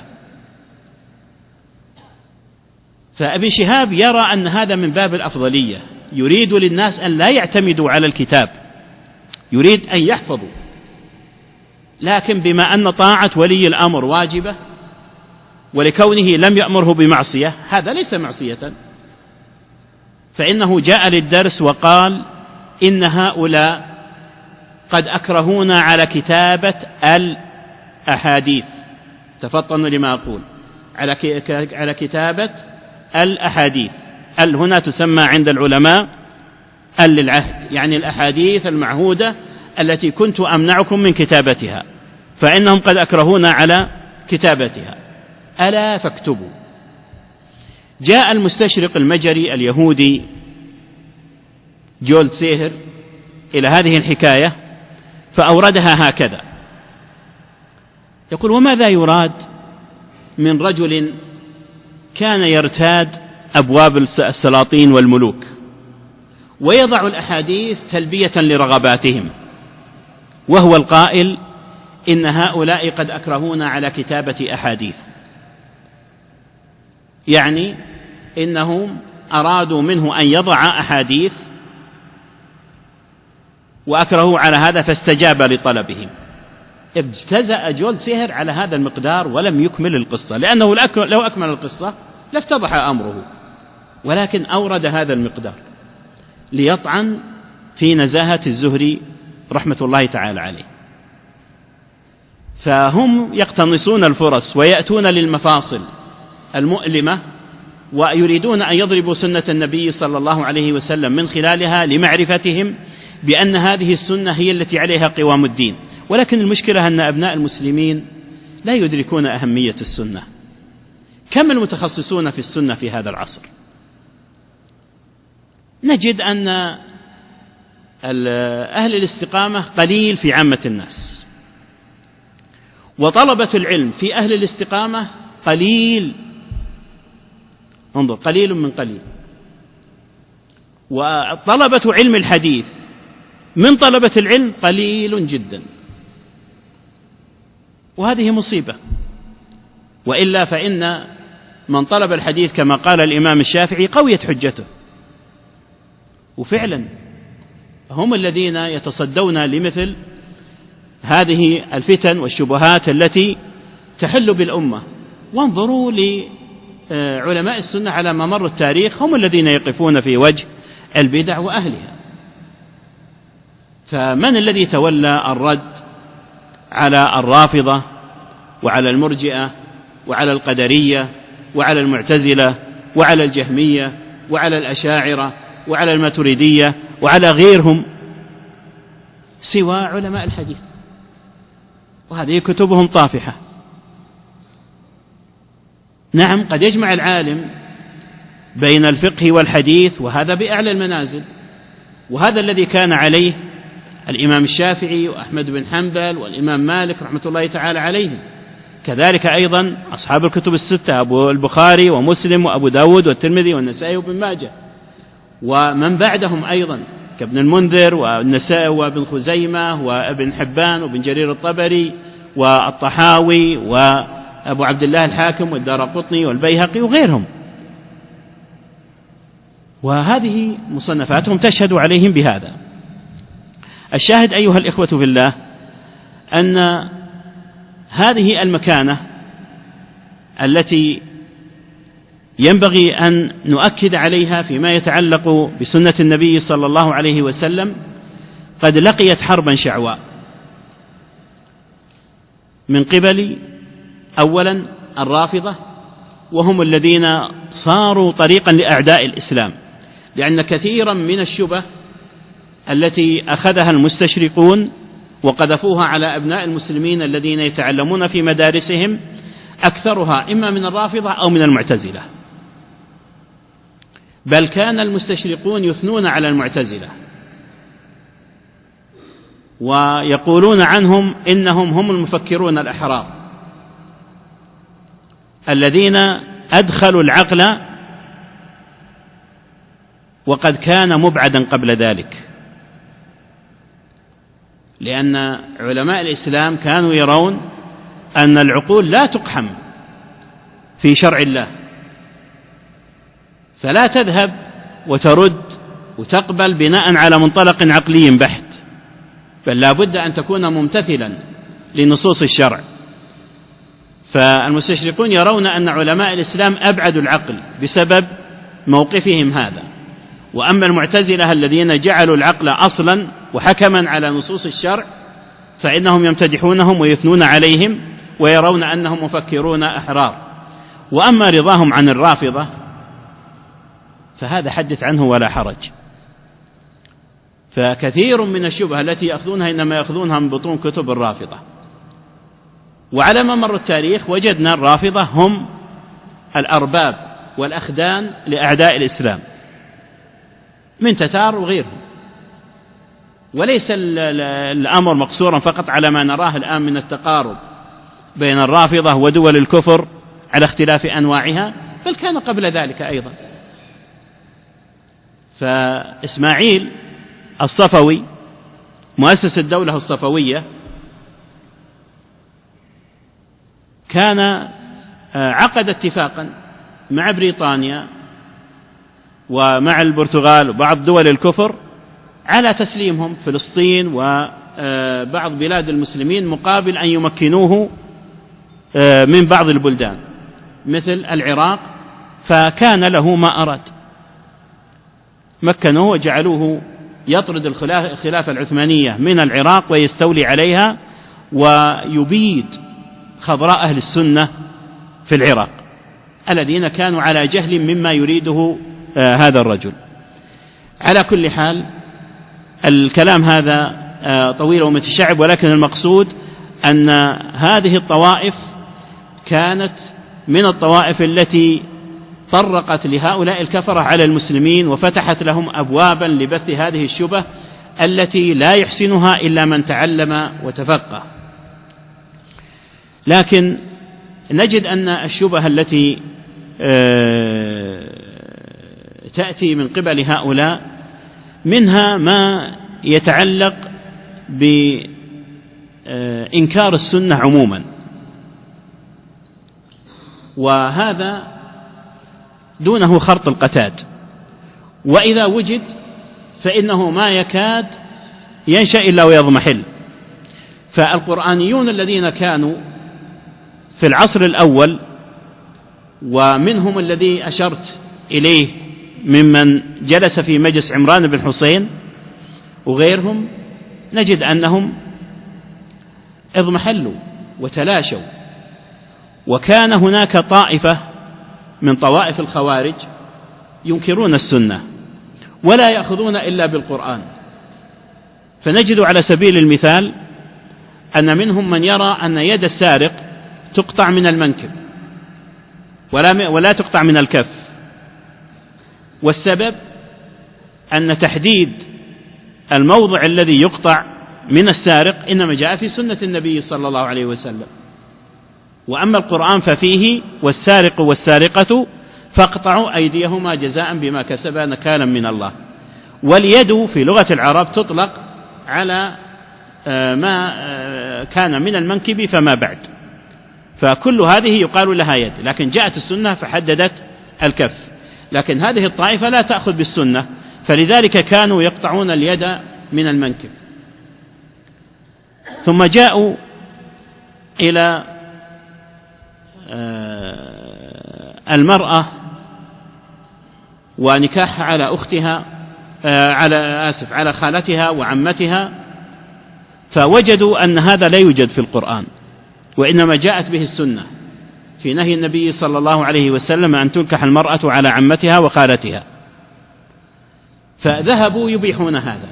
فابن شهاب يرى أن هذا من باب الأفضلية، يريد للناس أن لا يعتمدوا على الكتاب، يريد أن يحفظوا. لكن بما أن طاعة ولي الأمر واجبة ولكونه لم يأمره بمعصية، هذا ليس معصية، فإنه جاء للدرس وقال: إن هؤلاء قد أكرهونا على كتابة الأحاديث. تفطنوا لما أقول، على كتابة الأحاديث. هنا تسمى عند العلماء للعهد، يعني الأحاديث المعهودة التي كنت أمنعكم من كتابتها، فإنهم قد أكرهونا على كتابتها، ألا فاكتبوا. جاء المستشرق المجري اليهودي جولد سيهر إلى هذه الحكاية فأوردها هكذا، يقول: وماذا يراد من رجل كان يرتاد أبواب السلاطين والملوك ويضع الأحاديث تلبية لرغباتهم، وهو القائل: إن هؤلاء قد أكرهونا على كتابة أحاديث، يعني إنهم أرادوا منه أن يضع أحاديث وأكرهوا على هذا فاستجاب لطلبهم. اجتزأ جولد سيهر على هذا المقدار ولم يكمل القصة، لأنه لو أكمل القصة لافتضح أمره، ولكن أورد هذا المقدار ليطعن في نزاهة الزهري رحمة الله تعالى عليه. فهم يقتنصون الفرص ويأتون للمفاصل المؤلمة ويريدون أن يضربوا سنة النبي صلى الله عليه وسلم من خلالها لمعرفتهم بأن هذه السنة هي التي عليها قوام الدين. ولكن المشكلة أن أبناء المسلمين لا يدركون أهمية السنة. كم المتخصصون في السنة في هذا العصر؟ نجد أن أهل الاستقامة قليل في عامة الناس، وطلبة العلم في أهل الاستقامة قليل، انظر قليل من قليل. وطلبة علم الحديث من طلبة العلم قليل جدا، وهذه مصيبة. وإلا فإن من طلب الحديث كما قال الإمام الشافعي قويت حجته، وفعلا هم الذين يتصدون لمثل هذه الفتن والشبهات التي تحل بالأمة. وانظروا لعلماء السنة على ممر التاريخ، هم الذين يقفون في وجه البدع وأهلها. فمن الذي تولى الرد على الرافضة وعلى المرجئة وعلى القدرية وعلى المعتزلة وعلى الجهمية وعلى الأشاعرة وعلى الماتريدية وعلى غيرهم سوى علماء الحديث؟ وهذه كتبهم طافحة. نعم، قد يجمع العالم بين الفقه والحديث، وهذا بأعلى المنازل، وهذا الذي كان عليه الإمام الشافعي وأحمد بن حنبل والإمام مالك رحمة الله تعالى عليهم. كذلك أيضا أصحاب الكتب الستة، أبو البخاري ومسلم وأبو داود والترمذي والنسائي وابن ماجه، ومن بعدهم أيضا كابن المنذر والنسائي وابن خزيمة وابن حبان وابن جرير الطبري والطحاوي وأبو عبد الله الحاكم والدارقطني والبيهقي وغيرهم. وهذه مصنفاتهم تشهد عليهم بهذا. الشاهد أيها الإخوة في الله أن هذه المكانة التي ينبغي أن نؤكد عليها فيما يتعلق بسنة النبي صلى الله عليه وسلم قد لقيت حربا شعواء من قبل أولا الرافضة، وهم الذين صاروا طريقا لأعداء الإسلام، لأن كثيرا من الشبه التي أخذها المستشرقون وقذفوها على أبناء المسلمين الذين يتعلمون في مدارسهم أكثرها إما من الرافضة أو من المعتزلة، بل كان المستشرقون يثنون على المعتزلة ويقولون عنهم إنهم هم المفكرون الأحرار الذين أدخلوا العقل وقد كان مبعدا قبل ذلك، لأن علماء الإسلام كانوا يرون أن العقول لا تقحم في شرع الله، فلا تذهب وترد وتقبل بناء على منطلق عقلي بحت، بل لا بد أن تكون ممتثلا لنصوص الشرع. فالمستشرقون يرون أن علماء الإسلام أبعدوا العقل بسبب موقفهم هذا، وأما المعتزلة الذين جعلوا العقل أصلا وحكما على نصوص الشرع فإنهم يمتدحونهم ويثنون عليهم ويرون أنهم مفكرون أحرار. وأما رضاهم عن الرافضة فهذا حدث عنه ولا حرج. فكثير من الشبهة التي يأخذونها إنما يأخذونها من بطون كتب الرافضة. وعلى ممر التاريخ وجدنا الرافضة هم الأرباب والأخدان لأعداء الإسلام من تتار وغيرهم، وليس الأمر مقصورا فقط على ما نراه الآن من التقارب بين الرافضة ودول الكفر على اختلاف أنواعها، بل كان قبل ذلك أيضا. فإسماعيل الصفوي مؤسس الدولة الصفوية كان عقد اتفاقا مع بريطانيا ومع البرتغال وبعض دول الكفر على تسليمهم فلسطين وبعض بلاد المسلمين مقابل أن يمكنوه من بعض البلدان مثل العراق، فكان له ما أراد، مكنوه وجعلوه يطرد الخلافة العثمانية من العراق ويستولي عليها ويبيد خضراء أهل السنة في العراق الذين كانوا على جهل مما يريده هذا الرجل. على كل حال الكلام هذا طويل ومتشعب، ولكن المقصود أن هذه الطوائف كانت من الطوائف التي طرقت لهؤلاء الكفرة على المسلمين وفتحت لهم أبوابا لبث هذه الشبه التي لا يحسنها إلا من تعلم وتفقه. لكن نجد أن الشبهة التي تأتي من قبل هؤلاء منها ما يتعلق بإنكار السنة عموما، وهذا دونه خرط القتاد، وإذا وجد فإنه ما يكاد ينشأ إلا ويضمحل. فالقرآنيون الذين كانوا في العصر الأول، ومنهم الذي أشرت إليه ممن جلس في مجلس عمران بن حسين وغيرهم، نجد أنهم اضمحلوا وتلاشوا. وكان هناك طائفة من طوائف الخوارج ينكرون السنة ولا يأخذون إلا بالقرآن. فنجد على سبيل المثال أن منهم من يرى أن يد السارق تقطع من المنكب ولا تقطع من الكف، والسبب أن تحديد الموضع الذي يقطع من السارق إنما جاء في سنة النبي صلى الله عليه وسلم، وأما القرآن ففيه والسارق والسارقة فاقطعوا أيديهما جزاء بما كسبا نكالا من الله. واليد في لغة العرب تطلق على ما كان من المنكب فما بعد، فكل هذه يقال لها يد، لكن جاءت السنة فحددت الكف. لكن هذه الطائفة لا تأخذ بالسنة، فلذلك كانوا يقطعون اليد من المنكب. ثم جاءوا إلى المرأة ونكاحها على أختها على خالتها وعمتها، فوجدوا أن هذا لا يوجد في القرآن، وإنما جاءت به السنة في نهي النبي صلى الله عليه وسلم أن تنكح المرأة على عمتها وخالتها، فذهبوا يبيحون هذا.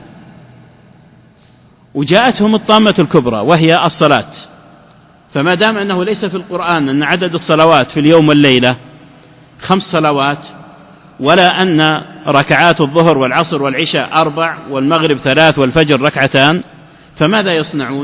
وجاءتهم الطامة الكبرى وهي الصلاة، فما دام أنه ليس في القرآن أن عدد الصلوات في اليوم والليلة 5 صلوات، ولا أن ركعات الظهر والعصر والعشاء 4 والمغرب 3 والفجر 2، فماذا يصنعون؟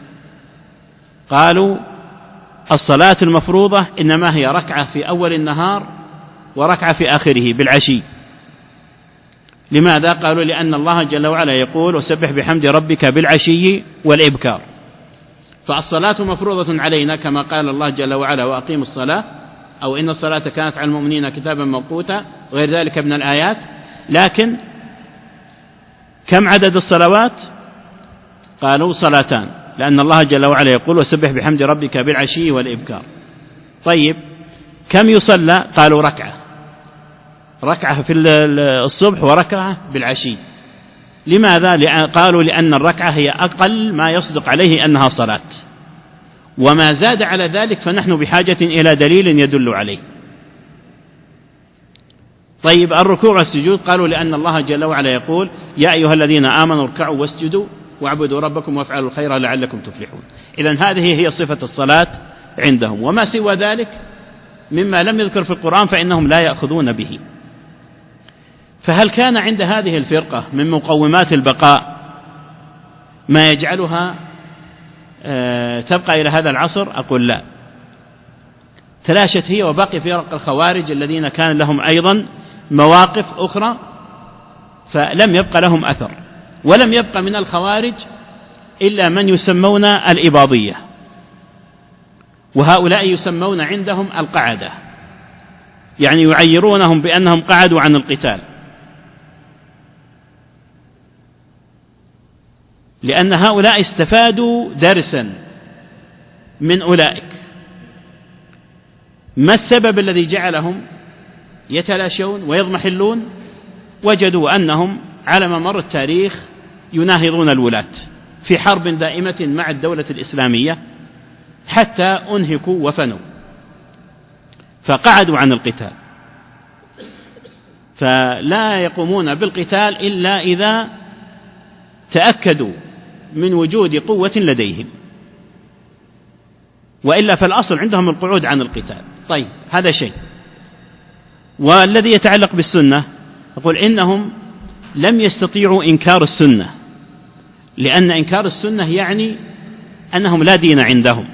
قالوا الصلاة المفروضة إنما هي ركعة في أول النهار وركعة في آخره بالعشي. لماذا؟ قالوا لأن الله جل وعلا يقول وسبح بحمد ربك بالعشي والإبكار، فالصلاة مفروضة علينا كما قال الله جل وعلا وأقيموا الصلاة، أو إن الصلاة كانت على المؤمنين كتابا موقوتا وغير ذلك من الآيات. لكن كم عدد الصلوات؟ قالوا 2، لأن الله جل وعلا يقول وسبح بحمد ربك بالعشي والإبكار. طيب كم يصلى؟ قالوا ركعة في الصبح وركعة بالعشي. لماذا؟ قالوا لأن الركعة هي أقل ما يصدق عليه أنها صلاة، وما زاد على ذلك فنحن بحاجة إلى دليل يدل عليه. طيب الركوع والسجود؟ قالوا لأن الله جل وعلا يقول يا أيها الذين آمنوا اركعوا واسجدوا واعبدوا ربكم وافعلوا الخير لعلكم تفلحون. إذن هذه هي صفة الصلاة عندهم، وما سوى ذلك مما لم يذكر في القرآن فإنهم لا يأخذون به. فهل كان عند هذه الفرقة من مقومات البقاء ما يجعلها تبقى إلى هذا العصر؟ أقول لا، تلاشت هي وباقي فرق الخوارج الذين كان لهم أيضا مواقف أخرى، فلم يبقى لهم أثر. ولم يبقى من الخوارج إلا من يسمون الإباضية، وهؤلاء يسمون عندهم القعدة، يعني يعيرونهم بأنهم قعدوا عن القتال، لأن هؤلاء استفادوا درسا من أولئك. ما السبب الذي جعلهم يتلاشون ويضمحلون؟ وجدوا أنهم على ممر التاريخ يناهضون الولاة في حرب دائمة مع الدولة الإسلامية حتى أنهكوا وفنوا، فقعدوا عن القتال، فلا يقومون بالقتال إلا إذا تأكدوا من وجود قوة لديهم، وإلا فالأصل عندهم القعود عن القتال. طيب هذا شيء. والذي يتعلق بالسنة، أقول إنهم لم يستطيعوا إنكار السنة لأن إنكار السنة يعني أنهم لا دين عندهم.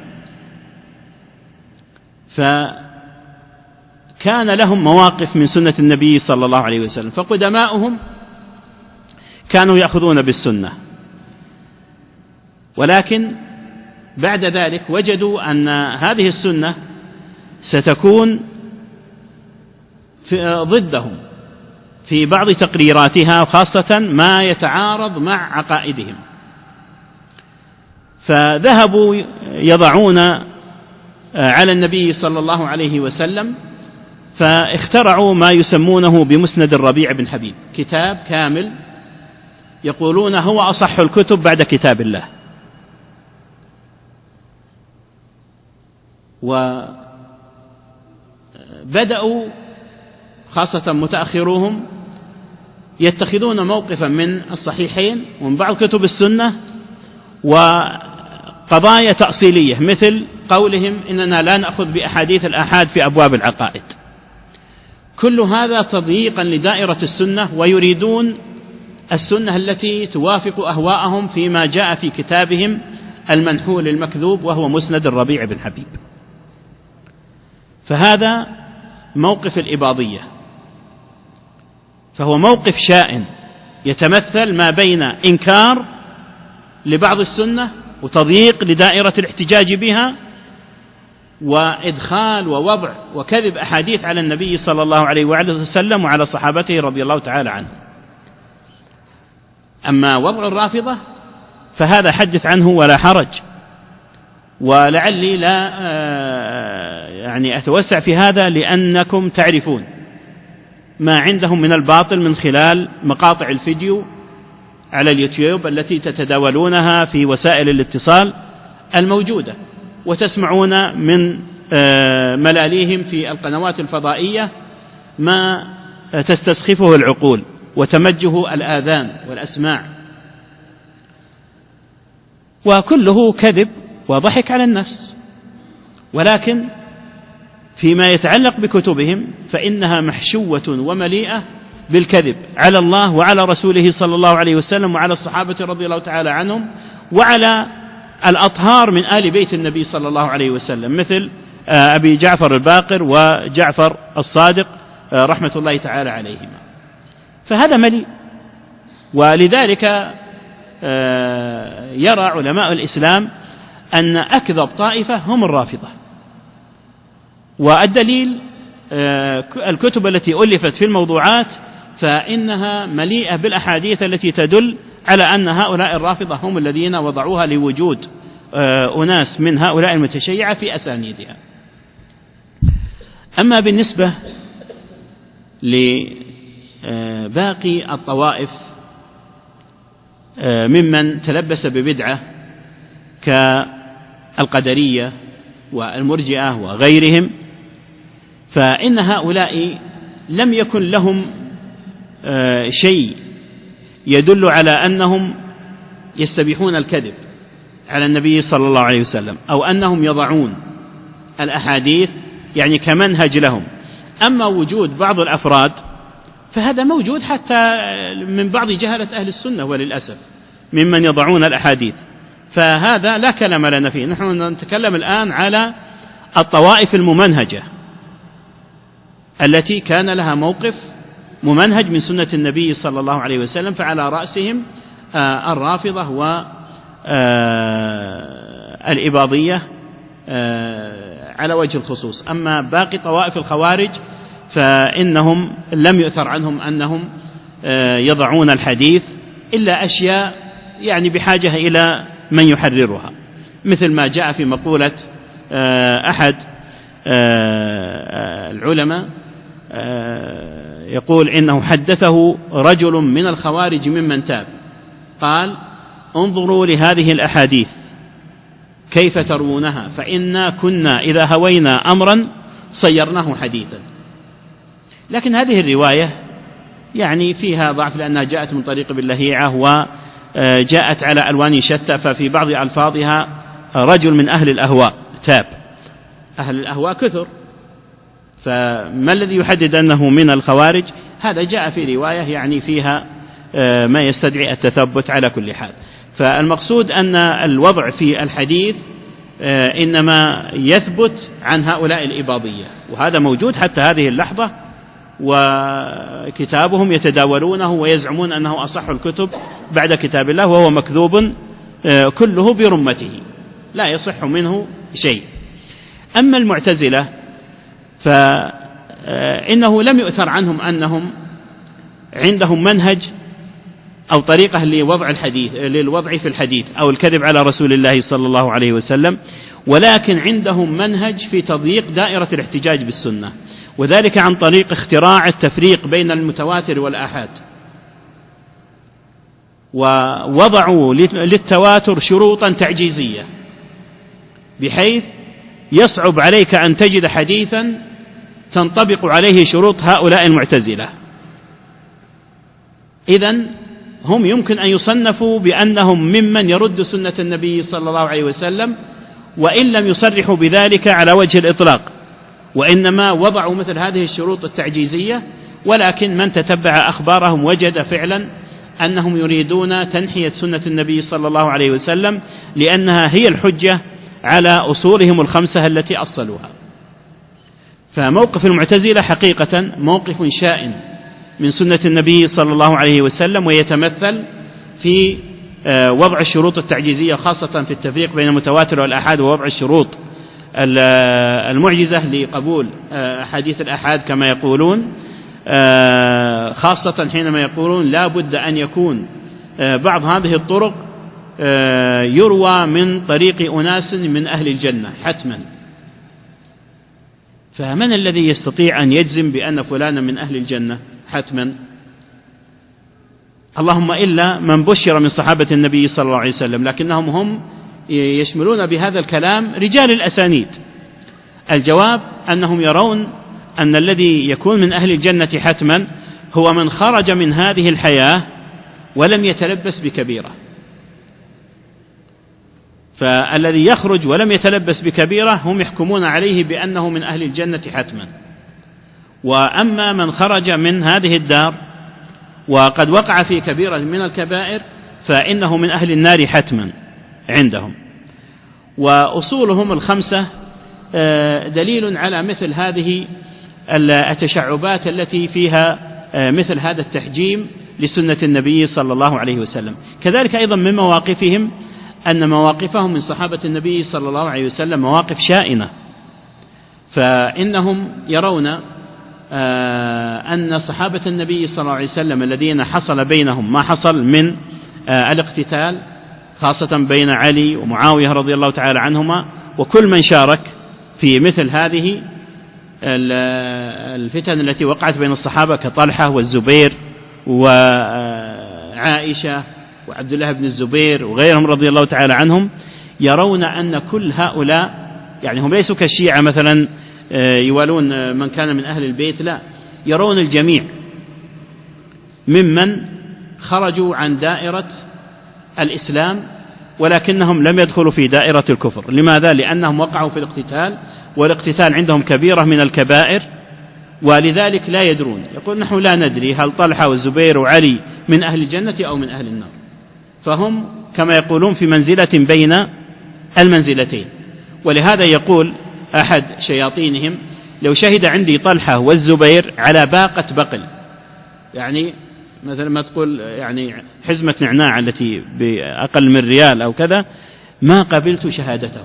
فكان لهم مواقف من سنة النبي صلى الله عليه وسلم، فقدماؤهم كانوا يأخذون بالسنة، ولكن بعد ذلك وجدوا أن هذه السنة ستكون ضدهم في بعض تقريراتها، وخاصة ما يتعارض مع عقائدهم، فذهبوا يضعون على النبي صلى الله عليه وسلم، فاخترعوا ما يسمونه بمسند الربيع بن حبيب، كتاب كامل يقولون هو أصح الكتب بعد كتاب الله. وبدأوا خاصة متأخروهم يتخذون موقفا من الصحيحين ومن بعض كتب السنة وقضايا تأصيلية، مثل قولهم إننا لا نأخذ بأحاديث الآحاد في أبواب العقائد. كل هذا تضييقا لدائرة السنة، ويريدون السنة التي توافق أهواءهم فيما جاء في كتابهم المنحول المكذوب وهو مسند الربيع بن حبيب. فهذا موقف الإباضية، فهو موقف شائن يتمثل ما بين إنكار لبعض السنة وتضييق لدائرة الاحتجاج بها، وإدخال ووضع وكذب أحاديث على النبي صلى الله عليه وسلم وعلى صحابته رضي الله تعالى عنهم. أما وضع الرافضة فهذا حدث عنه ولا حرج، ولعلي لا يعني أتوسع في هذا، لأنكم تعرفون ما عندهم من الباطل من خلال مقاطع الفيديو على اليوتيوب التي تتداولونها في وسائل الاتصال الموجودة، وتسمعون من ملاليهم في القنوات الفضائية ما تستسخفه العقول وتمجه الآذان والأسماع، وكله كذب وضحك على الناس. ولكن فيما يتعلق بكتبهم فإنها محشوة ومليئة بالكذب على الله وعلى رسوله صلى الله عليه وسلم وعلى الصحابة رضي الله تعالى عنهم وعلى الأطهار من آل بيت النبي صلى الله عليه وسلم، مثل أبي جعفر الباقر وجعفر الصادق رحمة الله تعالى عليهما. فهذا مليء، ولذلك يرى علماء الإسلام أن أكذب طائفة هم الرافضة. والدليل الكتب التي ألفت في الموضوعات فإنها مليئة بالأحاديث التي تدل على أن هؤلاء الرافضة هم الذين وضعوها لوجود أناس من هؤلاء المتشيعة في أسانيدها. أما بالنسبة لباقي الطوائف ممن تلبس ببدعة كالقدرية والمرجئة وغيرهم، فإن هؤلاء لم يكن لهم شيء يدل على أنهم يستبيحون الكذب على النبي صلى الله عليه وسلم أو أنهم يضعون الأحاديث يعني كمنهج لهم. أما وجود بعض الأفراد فهذا موجود حتى من بعض جهلة أهل السنة وللأسف ممن يضعون الأحاديث، فهذا لا كلام لنا فيه. نحن نتكلم الآن على الطوائف الممنهجة التي كان لها موقف ممنهج من سنة النبي صلى الله عليه وسلم، فعلى رأسهم الرافضة والإباضية على وجه الخصوص. أما باقي طوائف الخوارج فإنهم لم يؤثر عنهم أنهم يضعون الحديث إلا أشياء يعني بحاجة إلى من يحررها، مثل ما جاء في مقولة أحد العلماء يقول إنه حدثه رجل من الخوارج ممن تاب، قال: انظروا لهذه الأحاديث كيف تروونها، فإنا كنا إذا هوينا أمرا صيرناه حديثا. لكن هذه الرواية يعني فيها ضعف لأنها جاءت من طريق باللهيعة وجاءت على ألوان شتى، ففي بعض ألفاظها رجل من أهل الأهواء تاب. أهل الأهواء كثر، فما الذي يحدد أنه من الخوارج؟ هذا جاء في رواية يعني فيها ما يستدعي التثبت على كل حال. فالمقصود أن الوضع في الحديث إنما يثبت عن هؤلاء الإباضية، وهذا موجود حتى هذه اللحظة، وكتابهم يتداولونه ويزعمون أنه أصح الكتب بعد كتاب الله، وهو مكذوب كله برمته لا يصح منه شيء. أما المعتزلة فإنه لم يؤثر عنهم أنهم عندهم منهج أو طريقة للوضع في الحديث أو الكذب على رسول الله صلى الله عليه وسلم، ولكن عندهم منهج في تضييق دائرة الاحتجاج بالسنة، وذلك عن طريق اختراع التفريق بين المتواتر والآحاد. ووضعوا للتواتر شروطا تعجيزية بحيث يصعب عليك أن تجد حديثا تنطبق عليه شروط هؤلاء المعتزلة. إذن هم يمكن أن يصنفوا بأنهم ممن يرد سنة النبي صلى الله عليه وسلم، وإن لم يصرحوا بذلك على وجه الإطلاق، وإنما وضعوا مثل هذه الشروط التعجيزية، ولكن من تتبع أخبارهم وجد فعلا أنهم يريدون تنحية سنة النبي صلى الله عليه وسلم، لأنها هي الحجة على أصولهم الخمسة التي أصلوها. فموقف المعتزلة حقيقة موقف شائن من سنة النبي صلى الله عليه وسلم، ويتمثل في وضع الشروط التعجيزية خاصة في التفريق بين المتواتر والآحاد، ووضع الشروط المعجزة لقبول أحاديث الآحاد كما يقولون، خاصة حينما يقولون لا بد أن يكون بعض هذه الطرق يروى من طريق أناس من أهل الجنة حتما. فمن الذي يستطيع أن يجزم بأن فلانا من أهل الجنة حتما؟ اللهم إلا من بشر من صحابة النبي صلى الله عليه وسلم، لكنهم هم يشملون بهذا الكلام رجال الأسانيد. الجواب أنهم يرون أن الذي يكون من أهل الجنة حتما هو من خرج من هذه الحياة ولم يتلبس بكبيرة. فالذي يخرج ولم يتلبس بكبيرة هم يحكمون عليه بأنه من أهل الجنة حتما. وأما من خرج من هذه الدار وقد وقع في كبيرة من الكبائر فإنه من أهل النار حتما عندهم. وأصولهم الخمسة دليل على مثل هذه التشعبات التي فيها مثل هذا التحجيم لسنة النبي صلى الله عليه وسلم. كذلك أيضا من مواقفهم أن مواقفهم من صحابة النبي صلى الله عليه وسلم مواقف شائنة، فإنهم يرون أن صحابة النبي صلى الله عليه وسلم الذين حصل بينهم ما حصل من الاقتتال، خاصة بين علي ومعاوية رضي الله تعالى عنهما، وكل من شارك في مثل هذه الفتن التي وقعت بين الصحابة كطلحة والزبير وعائشة وعبد الله بن الزبير وغيرهم رضي الله تعالى عنهم، يرون أن كل هؤلاء يعني هم ليسوا كالشيعة مثلا يوالون من كان من أهل البيت، لا، يرون الجميع ممن خرجوا عن دائرة الإسلام ولكنهم لم يدخلوا في دائرة الكفر. لماذا؟ لأنهم وقعوا في الاقتتال، والاقتتال عندهم كبيرة من الكبائر، ولذلك لا يدرون. يقول نحن لا ندري هل طلحة والزبير وعلي من أهل الجنة أو من أهل النار. فهم كما يقولون في منزلة بين المنزلتين. ولهذا يقول أحد شياطينهم لو شهد عندي طلحة والزبير على باقة بقل، يعني مثل ما تقول يعني حزمة نعناع التي بأقل من ريال أو كذا، ما قبلت شهادتهم.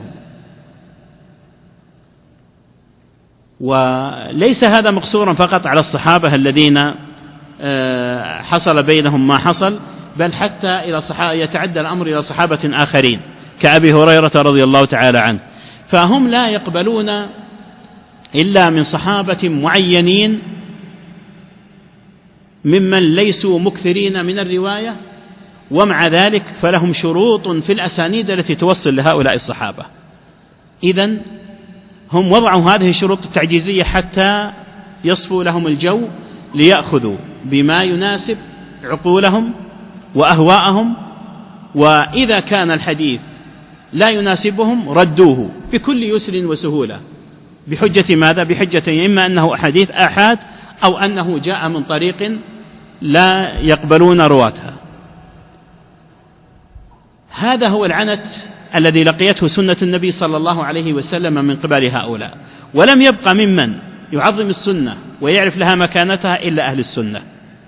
وليس هذا مقصورا فقط على الصحابة الذين حصل بينهم ما حصل، بل حتى إلى يتعدى الأمر إلى صحابة آخرين كأبي هريرة رضي الله تعالى عنه. فهم لا يقبلون إلا من صحابة معينين ممن ليسوا مكثرين من الرواية، ومع ذلك فلهم شروط في الأسانيد التي توصل لهؤلاء الصحابة. إذن هم وضعوا هذه الشروط التعجيزية حتى يصفوا لهم الجو ليأخذوا بما يناسب عقولهم وأهواءهم، وإذا كان الحديث لا يناسبهم ردوه بكل يسر وسهولة. بحجة ماذا؟ بحجة إما أنه حديث آحاد أو أنه جاء من طريق لا يقبلون رواتها. هذا هو العنت الذي لقيته سنة النبي صلى الله عليه وسلم من قبل هؤلاء، ولم يبقى ممن يعظم السنة ويعرف لها مكانتها إلا أهل السنة،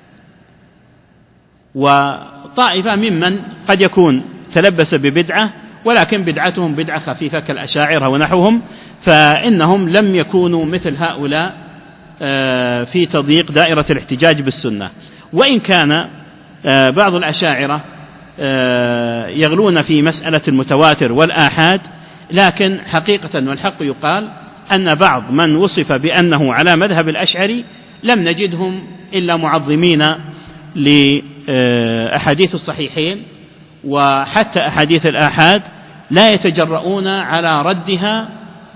وطائفة ممن قد يكون تلبس ببدعة ولكن بدعتهم بدعة خفيفة كالأشاعرة ونحوهم، فإنهم لم يكونوا مثل هؤلاء في تضييق دائرة الاحتجاج بالسنة. وإن كان بعض الأشاعرة يغلون في مسألة المتواتر والآحاد، لكن حقيقة والحق يقال أن بعض من وصف بأنه على مذهب الأشعري لم نجدهم إلا معظمين لأحاديث الصحيحين، وحتى أحاديث الآحاد لا يتجرؤون على ردها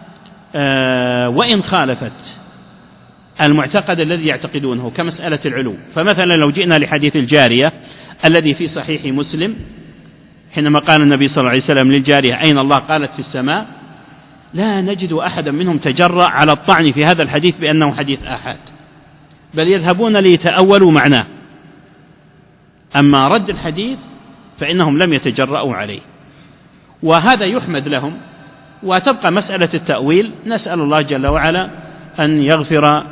وإن خالفت المعتقد الذي يعتقدونه كمسألة العلو. فمثلا لو جئنا لحديث الجارية الذي في صحيح مسلم، حينما قال النبي صلى الله عليه وسلم للجارية أين الله؟ قالت في السماء، لا نجد أحدا منهم تجرأ على الطعن في هذا الحديث بأنه حديث آحاد، بل يذهبون ليتأولوا معناه. أما رد الحديث فإنهم لم يتجرؤوا عليه، وهذا يحمد لهم. وتبقى مسألة التأويل، نسأل الله جل وعلا أن يغفر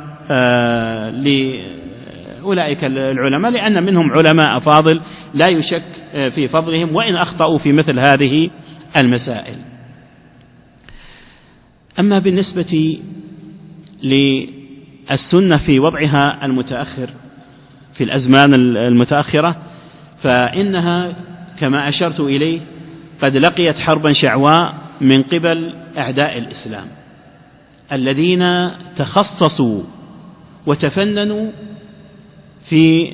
لأولئك العلماء، لأن منهم علماء فاضل لا يشك في فضلهم وإن أخطأوا في مثل هذه المسائل. أما بالنسبة للسنة في وضعها المتأخر في الأزمان المتأخرة، فإنها كما أشرت إليه قد لقيت حربا شعواء من قبل أعداء الإسلام الذين تخصصوا وتفننوا في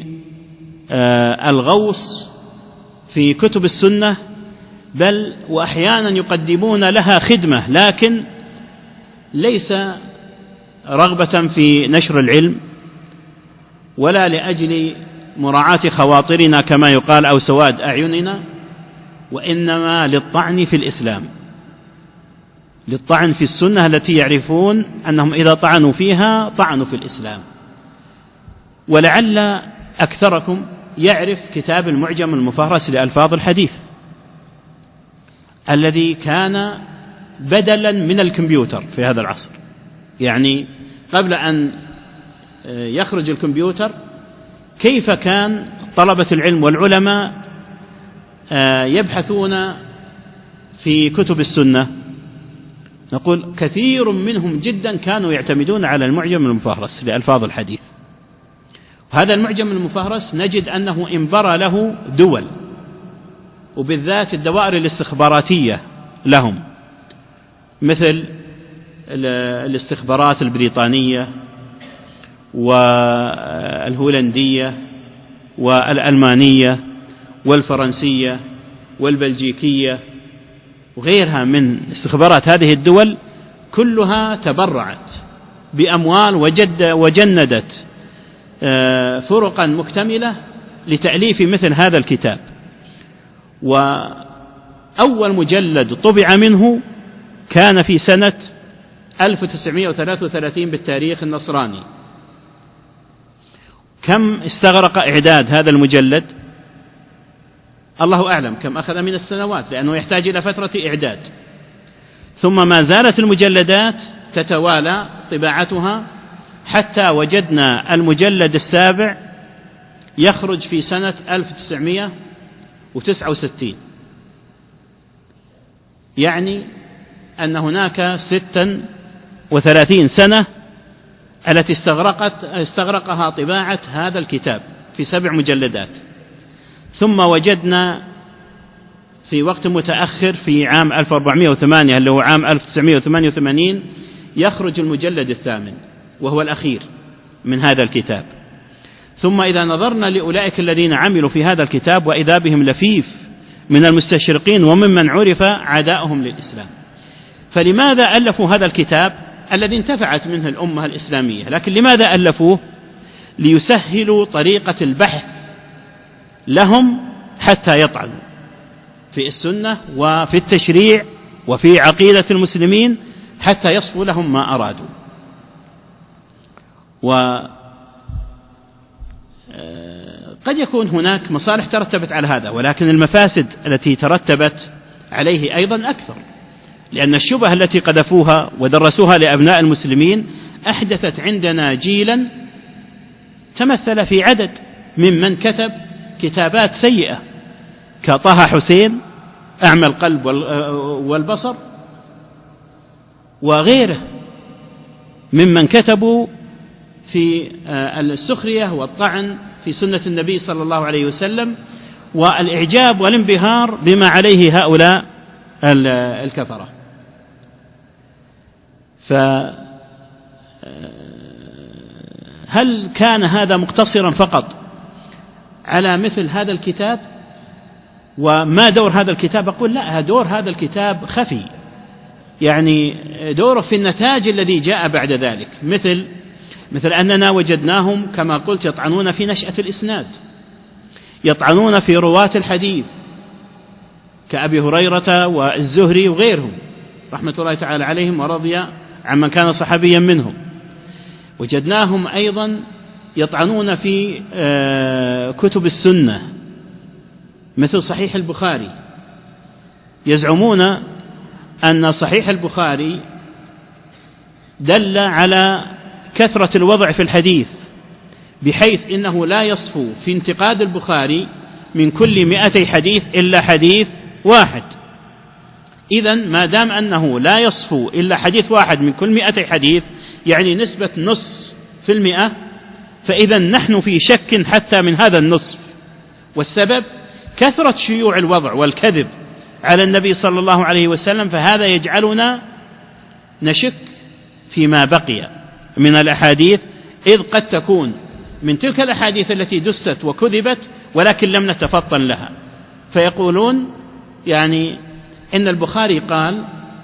الغوص في كتب السنة، بل وأحيانا يقدمون لها خدمة، لكن ليس رغبة في نشر العلم ولا لأجل مراعاة خواطرنا كما يقال أو سواد أعيننا، وإنما للطعن في الإسلام، للطعن في السنة التي يعرفون أنهم إذا طعنوا فيها طعنوا في الإسلام. ولعل أكثركم يعرف كتاب المعجم المفهرس لألفاظ الحديث الذي كان بدلا من الكمبيوتر في هذا العصر. يعني قبل أن يخرج الكمبيوتر كيف كان طلبة العلم والعلماء يبحثون في كتب السنة؟ نقول كثير منهم جدا كانوا يعتمدون على المعجم المفهرس لألفاظ الحديث. هذا المعجم المفهرس نجد أنه انبرى له دول، وبالذات الدوائر الاستخباراتية لهم، مثل الاستخبارات البريطانية والهولندية والألمانية والفرنسية والبلجيكية وغيرها من استخبارات هذه الدول، كلها تبرعت بأموال وجندت فرقا مكتملة لتأليف مثل هذا الكتاب. وأول مجلد طبع منه كان في سنة 1933 بالتاريخ النصراني. كم استغرق إعداد هذا المجلد؟ الله أعلم كم أخذ من السنوات، لأنه يحتاج إلى فترة إعداد. ثم ما زالت المجلدات تتوالى طباعتها حتى وجدنا المجلد السابع يخرج في سنة 1969. يعني أن هناك 36 سنة التي استغرقها طباعة هذا الكتاب في 7 مجلدات. ثم وجدنا في وقت متأخر في عام 1408 اللي هو عام 1988 يخرج المجلد الثامن وهو الأخير من هذا الكتاب. ثم إذا نظرنا لأولئك الذين عملوا في هذا الكتاب وإذا بهم لفيف من المستشرقين وممن عرف عداؤهم للإسلام. فلماذا ألفوا هذا الكتاب الذي انتفعت منه الأمة الإسلامية؟ لكن لماذا ألفوه؟ ليسهلوا طريقة البحث لهم حتى يطعنوا في السنة وفي التشريع وفي عقيدة المسلمين حتى يصفوا لهم ما أرادوا. قد يكون هناك مصالح ترتبت على هذا، ولكن المفاسد التي ترتبت عليه أيضا أكثر، لأن الشبهة التي قذفوها ودرسوها لأبناء المسلمين أحدثت عندنا جيلا تمثل في عدد ممن كتب كتابات سيئة كطه حسين أعمى القلب والبصر، وغيره ممن كتبوا في السخرية والطعن في سنة النبي صلى الله عليه وسلم، والإعجاب والانبهار بما عليه هؤلاء الكفرة. فهل كان هذا مقتصرا فقط على مثل هذا الكتاب؟ وما دور هذا الكتاب؟ أقول لا، دور هذا الكتاب خفي، يعني دوره في النتاج الذي جاء بعد ذلك، مثل أننا وجدناهم كما قلت يطعنون في نشأة الإسناد، يطعنون في رواة الحديث كأبي هريرة والزهري وغيرهم رحمة الله تعالى عليهم ورضي عمن كان صحابيا منهم. وجدناهم أيضا يطعنون في كتب السنة مثل صحيح البخاري، يزعمون أن صحيح البخاري دل على كثرة الوضع في الحديث، بحيث إنه لا يصفو في انتقاد البخاري من كل 200 حديث إلا حديث واحد. إذن ما دام أنه لا يصفو إلا حديث واحد من كل 200 حديث، يعني نسبة 0.5%، فإذا نحن في شك حتى من هذا النصف. والسبب كثرة شيوع الوضع والكذب على النبي صلى الله عليه وسلم، فهذا يجعلنا نشك فيما بقي من الأحاديث، إذ قد تكون من تلك الأحاديث التي دست وكذبت ولكن لم نتفطن لها. فيقولون يعني إن البخاري قال: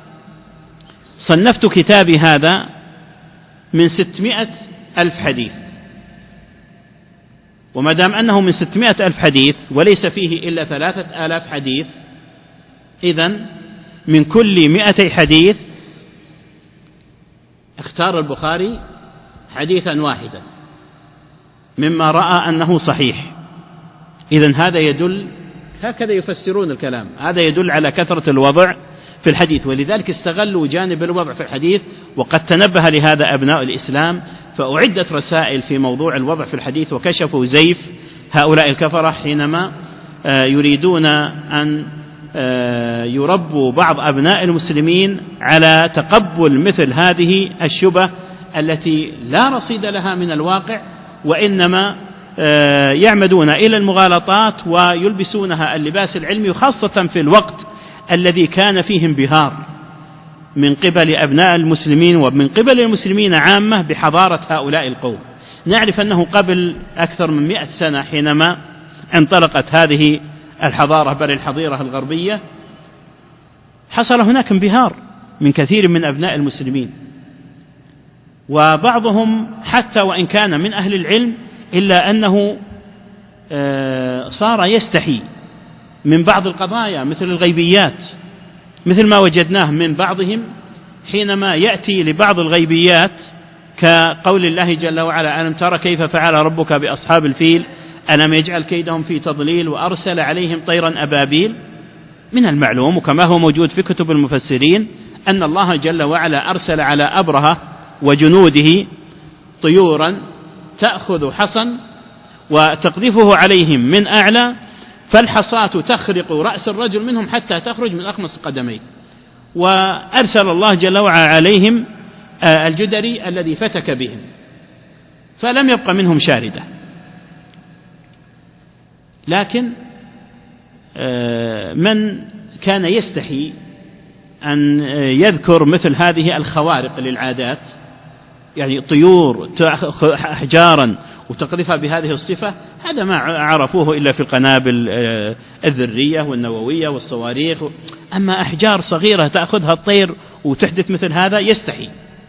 صنفت كتابي هذا من 600,000 حديث، وما دام أنه من 600,000 حديث وليس فيه إلا 3,000 حديث، إذن من كل 200 حديث اختار البخاري حديثا واحدا مما رأى أنه صحيح. إذن هذا يدل، هكذا يفسرون الكلام، هذا يدل على كثرة الوضع في الحديث، ولذلك استغلوا جانب الوضع في الحديث، وقد تنبه لهذا أبناء الإسلام، فأعدت رسائل في موضوع الوضع في الحديث، وكشفوا زيف هؤلاء الكفرة حينما يريدون أن يربوا بعض أبناء المسلمين على تقبل مثل هذه الشبه التي لا رصيد لها من الواقع، وإنما يعمدون إلى المغالطات ويلبسونها اللباس العلمي، خاصة في الوقت الذي كان فيه انبهار من قبل أبناء المسلمين ومن قبل المسلمين عامة بحضارة هؤلاء القوم. نعرف أنه قبل أكثر من 100 سنة حينما انطلقت هذه الحضارة، بل الحضيرة الغربية، حصل هناك انبهار من كثير من أبناء المسلمين، وبعضهم حتى وإن كان من أهل العلم إلا أنه صار يستحي من بعض القضايا مثل الغيبيات، مثل ما وجدناه من بعضهم حينما يأتي لبعض الغيبيات كقول الله جل وعلا: ألم ترى كيف فعل ربك بأصحاب الفيل ألم يجعل كيدهم في تضليل وأرسل عليهم طيرا أبابيل. من المعلوم وكما هو موجود في كتب المفسرين أن الله جل وعلا أرسل على أبرهة وجنوده طيورا تأخذ حصا وتقذفه عليهم من أعلى، فالحصاة تخرق رأس الرجل منهم حتى تخرج من أخمص قدميه، وأرسل الله جل وعلا عليهم الجدري الذي فتك بهم، فلم يبق منهم شاردة. لكن من كان يستحي أن يذكر مثل هذه الخوارق للعادات، يعني طيور أحجارا وتقذفها بهذه الصفة، هذا ما عرفوه إلا في القنابل الذرية والنووية والصواريخ. أما أحجار صغيرة تأخذها الطير وتحدث مثل هذا، يستحي،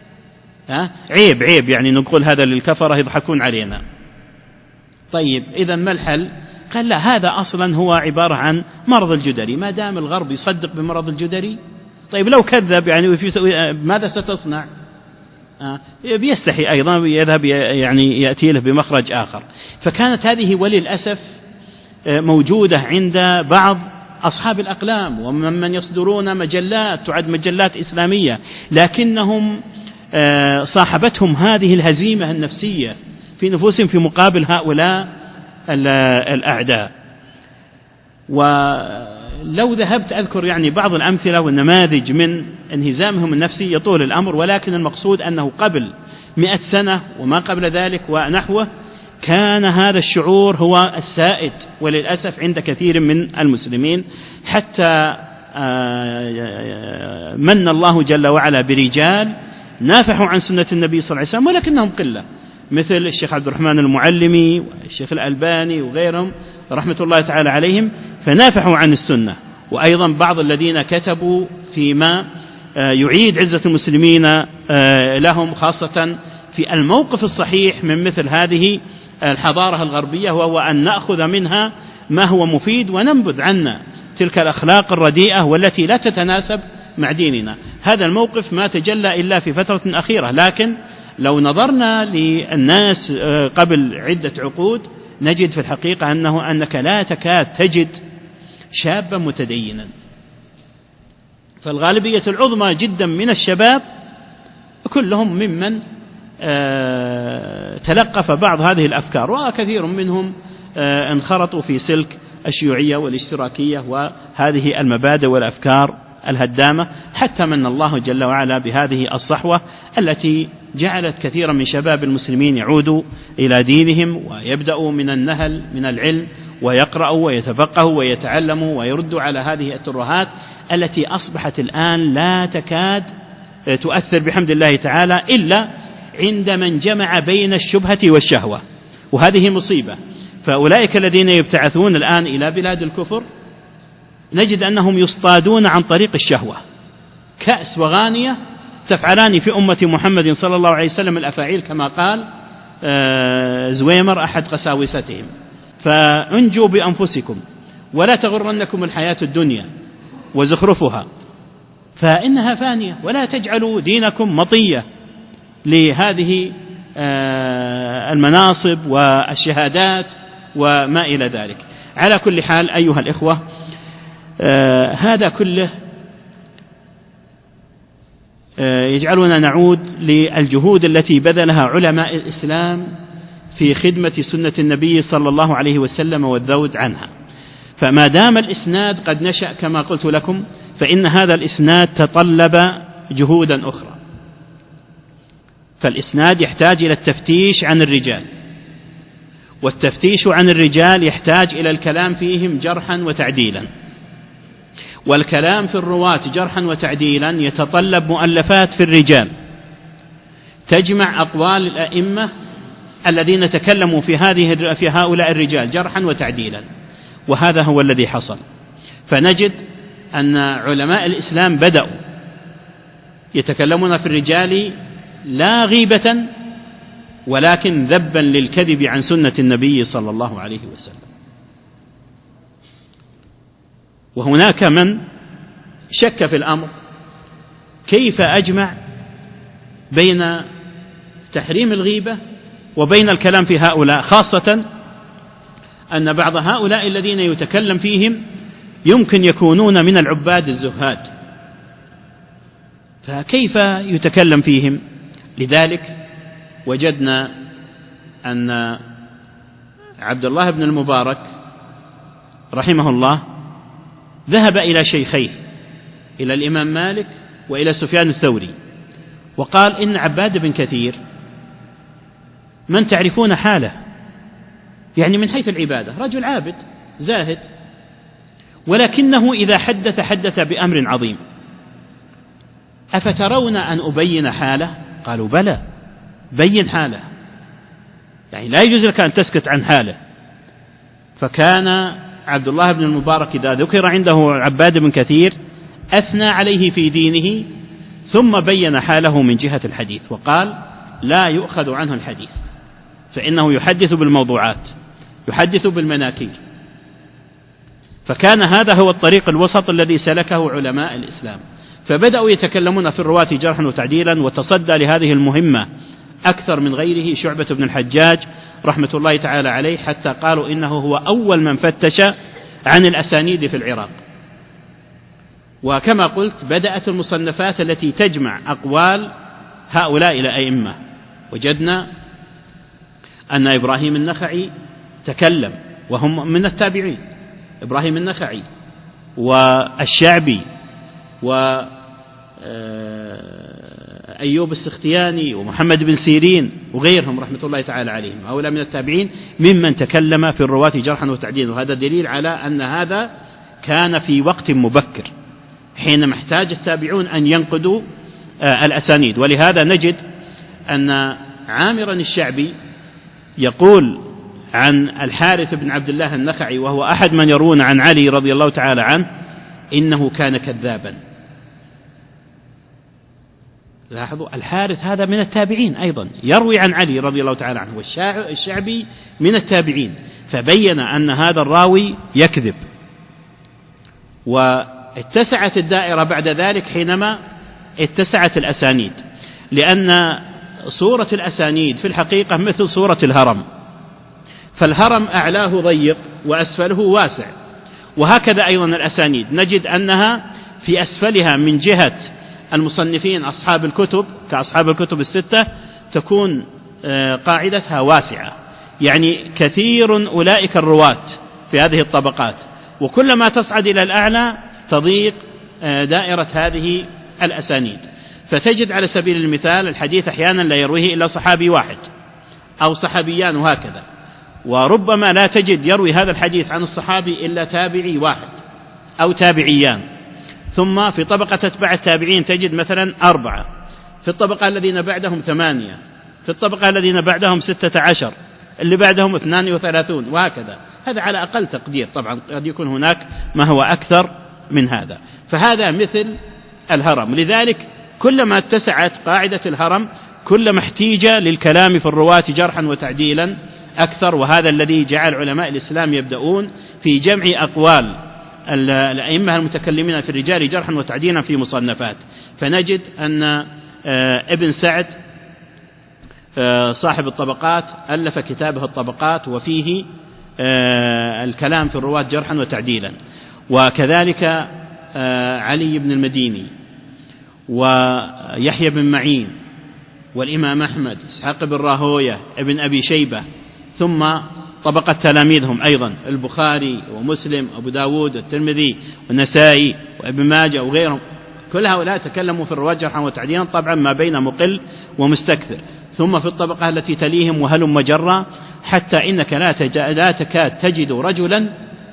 عيب يعني نقول هذا للكفرة يضحكون علينا. طيب إذا ما الحل؟ قال لا، هذا أصلا هو عبارة عن مرض الجدري، ما دام الغرب يصدق بمرض الجدري، طيب لو كذب يعني ماذا ستصنع؟ بيستحي أيضا يذهب يعني يأتي له بمخرج آخر. فكانت هذه وللأسف موجودة عند بعض أصحاب الأقلام ومن يصدرون مجلات تعد مجلات إسلامية، لكنهم صاحبتهم هذه الهزيمة النفسية في نفوسهم في مقابل هؤلاء الأعداء. ولو ذهبت أذكر يعني بعض الأمثلة والنماذج من انهزامهم النفسي يطول الأمر، ولكن المقصود أنه قبل 100 سنة وما قبل ذلك ونحوه كان هذا الشعور هو السائد وللأسف عند كثير من المسلمين، حتى من الله جل وعلا برجال نافحوا عن سنة النبي صلى الله عليه وسلم ولكنهم قلة، مثل الشيخ عبد الرحمن المعلمي والشيخ الألباني وغيرهم رحمة الله تعالى عليهم، فنافحوا عن السنة. وأيضا بعض الذين كتبوا فيما يعيد عزة المسلمين لهم، خاصة في الموقف الصحيح من مثل هذه الحضارة الغربية، وهو أن نأخذ منها ما هو مفيد وننبذ عنا تلك الأخلاق الرديئة والتي لا تتناسب مع ديننا. هذا الموقف ما تجلى إلا في فترة أخيرة، لكن لو نظرنا للناس قبل عدة عقود نجد في الحقيقة أنك لا تكاد تجد شابا متدينا، فالغالبية العظمى جدا من الشباب كلهم ممن تلقف بعض هذه الأفكار، وكثير منهم انخرطوا في سلك الشيوعية والاشتراكية وهذه المبادئ والأفكار الهدامة، حتى من الله جل وعلا بهذه الصحوة التي جعلت كثيرا من شباب المسلمين يعودوا إلى دينهم ويبدأوا من النهل من العلم ويقرأوا ويتفقهوا ويتعلموا ويردوا على هذه الترهات التي أصبحت الآن لا تكاد تؤثر بحمد الله تعالى إلا عند من جمع بين الشبهة والشهوة، وهذه مصيبة. فأولئك الذين يبتعثون الآن إلى بلاد الكفر نجد أنهم يصطادون عن طريق الشهوة، كأس وغانية تفعلان في أمة محمد صلى الله عليه وسلم الأفاعيل كما قال زويمر أحد قساوستهم، فانجوا بأنفسكم ولا تغرنكم الحياة الدنيا وزخرفها فإنها فانية، ولا تجعلوا دينكم مطية لهذه المناصب والشهادات وما إلى ذلك. على كل حال أيها الإخوة، هذا كله يجعلنا نعود للجهود التي بذلها علماء الإسلام في خدمة سنة النبي صلى الله عليه وسلم والذود عنها. فما دام الإسناد قد نشأ كما قلت لكم، فإن هذا الإسناد تطلب جهودا أخرى. فالإسناد يحتاج إلى التفتيش عن الرجال، والتفتيش عن الرجال يحتاج إلى الكلام فيهم جرحا وتعديلا، والكلام في الرواة جرحا وتعديلا يتطلب مؤلفات في الرجال تجمع أقوال الأئمة الذين تكلموا في هؤلاء الرجال جرحا وتعديلا، وهذا هو الذي حصل. فنجد أن علماء الإسلام بدأوا يتكلمون في الرجال لا غيبة ولكن ذبا للكذب عن سنة النبي صلى الله عليه وسلم. وهناك من شك في الأمر كيف أجمع بين تحريم الغيبة وبين الكلام في هؤلاء، خاصة أن بعض هؤلاء الذين يتكلم فيهم يمكن يكونون من العباد الزهاد، فكيف يتكلم فيهم؟ لذلك وجدنا أن عبد الله بن المبارك رحمه الله ذهب إلى شيخيه، إلى الإمام مالك وإلى سفيان الثوري، وقال إن عباد بن كثير من تعرفون حاله، يعني من حيث العبادة رجل عابد زاهد، ولكنه إذا حدث بأمر عظيم، أفترون أن أبين حاله؟ قالوا بلى، بين حاله، يعني لا يجوز لك أن تسكت عن حاله. فكان عبد الله بن المبارك إذا ذكر عنده عباد بن كثير أثنى عليه في دينه ثم بين حاله من جهة الحديث، وقال لا يؤخذ عنه الحديث فإنه يحدث بالموضوعات، يحدث بالمناكير. فكان هذا هو الطريق الوسط الذي سلكه علماء الإسلام. فبدأوا يتكلمون في الرواة جرحا وتعديلا. وتصدى لهذه المهمة أكثر من غيره شعبة بن الحجاج رحمة الله تعالى عليه، حتى قالوا إنه هو أول من فتش عن الأسانيد في العراق. وكما قلت بدأت المصنفات التي تجمع أقوال هؤلاء الأئمة. وجدنا أن إبراهيم النخعي تكلم وهم من التابعين، إبراهيم النخعي والشعبي وأيوب السختياني ومحمد بن سيرين وغيرهم رحمة الله تعالى عليهم، هؤلاء من التابعين ممن تكلم في الرواة جرحا وتعديلا. وهذا دليل على أن هذا كان في وقت مبكر حينما احتاج التابعون أن ينقدوا الأسانيد. ولهذا نجد أن عامرا الشعبي يقول عن الحارث بن عبد الله النخعي، وهو أحد من يروون عن علي رضي الله تعالى عنه، إنه كان كذابا. لاحظوا الحارث هذا من التابعين أيضا يروي عن علي رضي الله تعالى عنه، والشعبي من التابعين، فبين أن هذا الراوي يكذب. واتسعت الدائرة بعد ذلك حينما اتسعت الأسانيد، لأن صورة الأسانيد في الحقيقة مثل صورة الهرم، فالهرم أعلاه ضيق وأسفله واسع، وهكذا أيضا الأسانيد نجد أنها في أسفلها من جهة المصنفين أصحاب الكتب كأصحاب الكتب الستة تكون قاعدتها واسعة، يعني كثير أولئك الرواة في هذه الطبقات، وكلما تصعد إلى الأعلى تضيق دائرة هذه الأسانيد. فتجد على سبيل المثال الحديث أحيانا لا يرويه إلا صحابي واحد أو صحابيان وهكذا، وربما لا تجد يروي هذا الحديث عن الصحابي إلا تابعي واحد أو تابعيان. ثم في طبقة تتبع التابعين تجد مثلا 4، في الطبقة الذين بعدهم 8، في الطبقة الذين بعدهم 16، اللي بعدهم 32 وهكذا. هذا على أقل تقدير، طبعا قد يكون هناك ما هو أكثر من هذا. فهذا مثل الهرم، لذلك كلما اتسعت قاعدة الهرم كلما احتيج للكلام في الرواة جرحا وتعديلا أكثر. وهذا الذي جعل علماء الإسلام يبدأون في جمع أقوال الأئمة المتكلمين في الرجال جرحا وتعديلا في مصنفات. فنجد أن ابن سعد صاحب الطبقات ألف كتابه الطبقات، وفيه الكلام في الرواة جرحا وتعديلا. وكذلك علي بن المديني ويحيى بن معين والإمام أحمد، إسحاق بن راهوية، ابن أبي شيبة، ثم طبقة تلاميذهم أيضا البخاري ومسلم وأبو داود والترمذي والنسائي وابن ماجه وغيرهم. كل هؤلاء تكلموا في الرواة جرحا وتعديلا، طبعا ما بين مقل ومستكثر. ثم في الطبقة التي تليهم وهلم جرا، حتى إنك لا تكاد تجد رجلا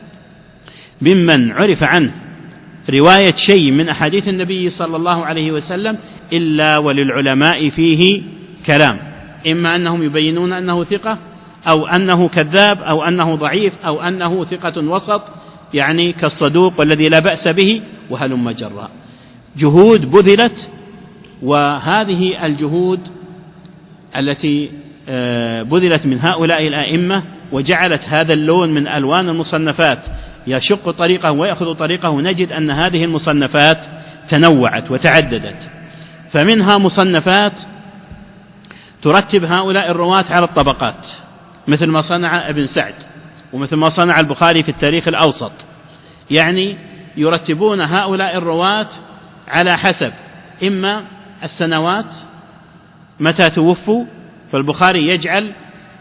ممن عرف عنه رواية شيء من أحاديث النبي صلى الله عليه وسلم إلا وللعلماء فيه كلام، إما أنهم يبينون أنه ثقة أو أنه كذاب أو أنه ضعيف أو أنه ثقة وسط، يعني كالصدوق والذي لا بأس به وهلم جرا. جهود بذلت، وهذه الجهود التي بذلت من هؤلاء الأئمة وجعلت هذا اللون من ألوان المصنفات يشق طريقه ويأخذ طريقه. نجد أن هذه المصنفات تنوعت وتعددت، فمنها مصنفات ترتب هؤلاء الرواة على الطبقات، مثل ما صنع ابن سعد ومثل ما صنع البخاري في التاريخ الأوسط، يعني يرتبون هؤلاء الرواة على حسب إما السنوات متى توفوا، فالبخاري يجعل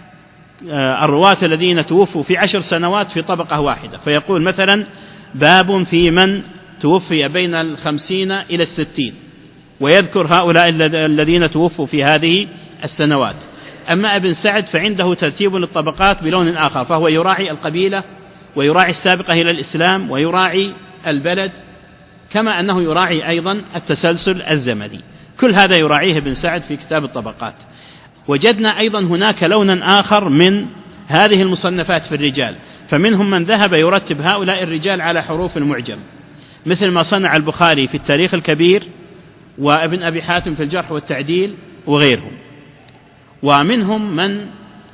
الرواة الذين توفوا في 10 سنوات في طبقة واحدة، فيقول مثلا باب في من توفي بين 50 إلى 60، ويذكر هؤلاء الذين توفوا في هذه السنوات. أما ابن سعد فعنده ترتيب للطبقات بلون آخر، فهو يراعي القبيلة ويراعي السابقة إلى الإسلام ويراعي البلد، كما أنه يراعي أيضا التسلسل الزمني. كل هذا يراعيه ابن سعد في كتاب الطبقات. وجدنا أيضا هناك لونا آخر من هذه المصنفات في الرجال، فمنهم من ذهب يرتب هؤلاء الرجال على حروف المعجم، مثل ما صنع البخاري في التاريخ الكبير وابن أبي حاتم في الجرح والتعديل وغيرهم. ومنهم من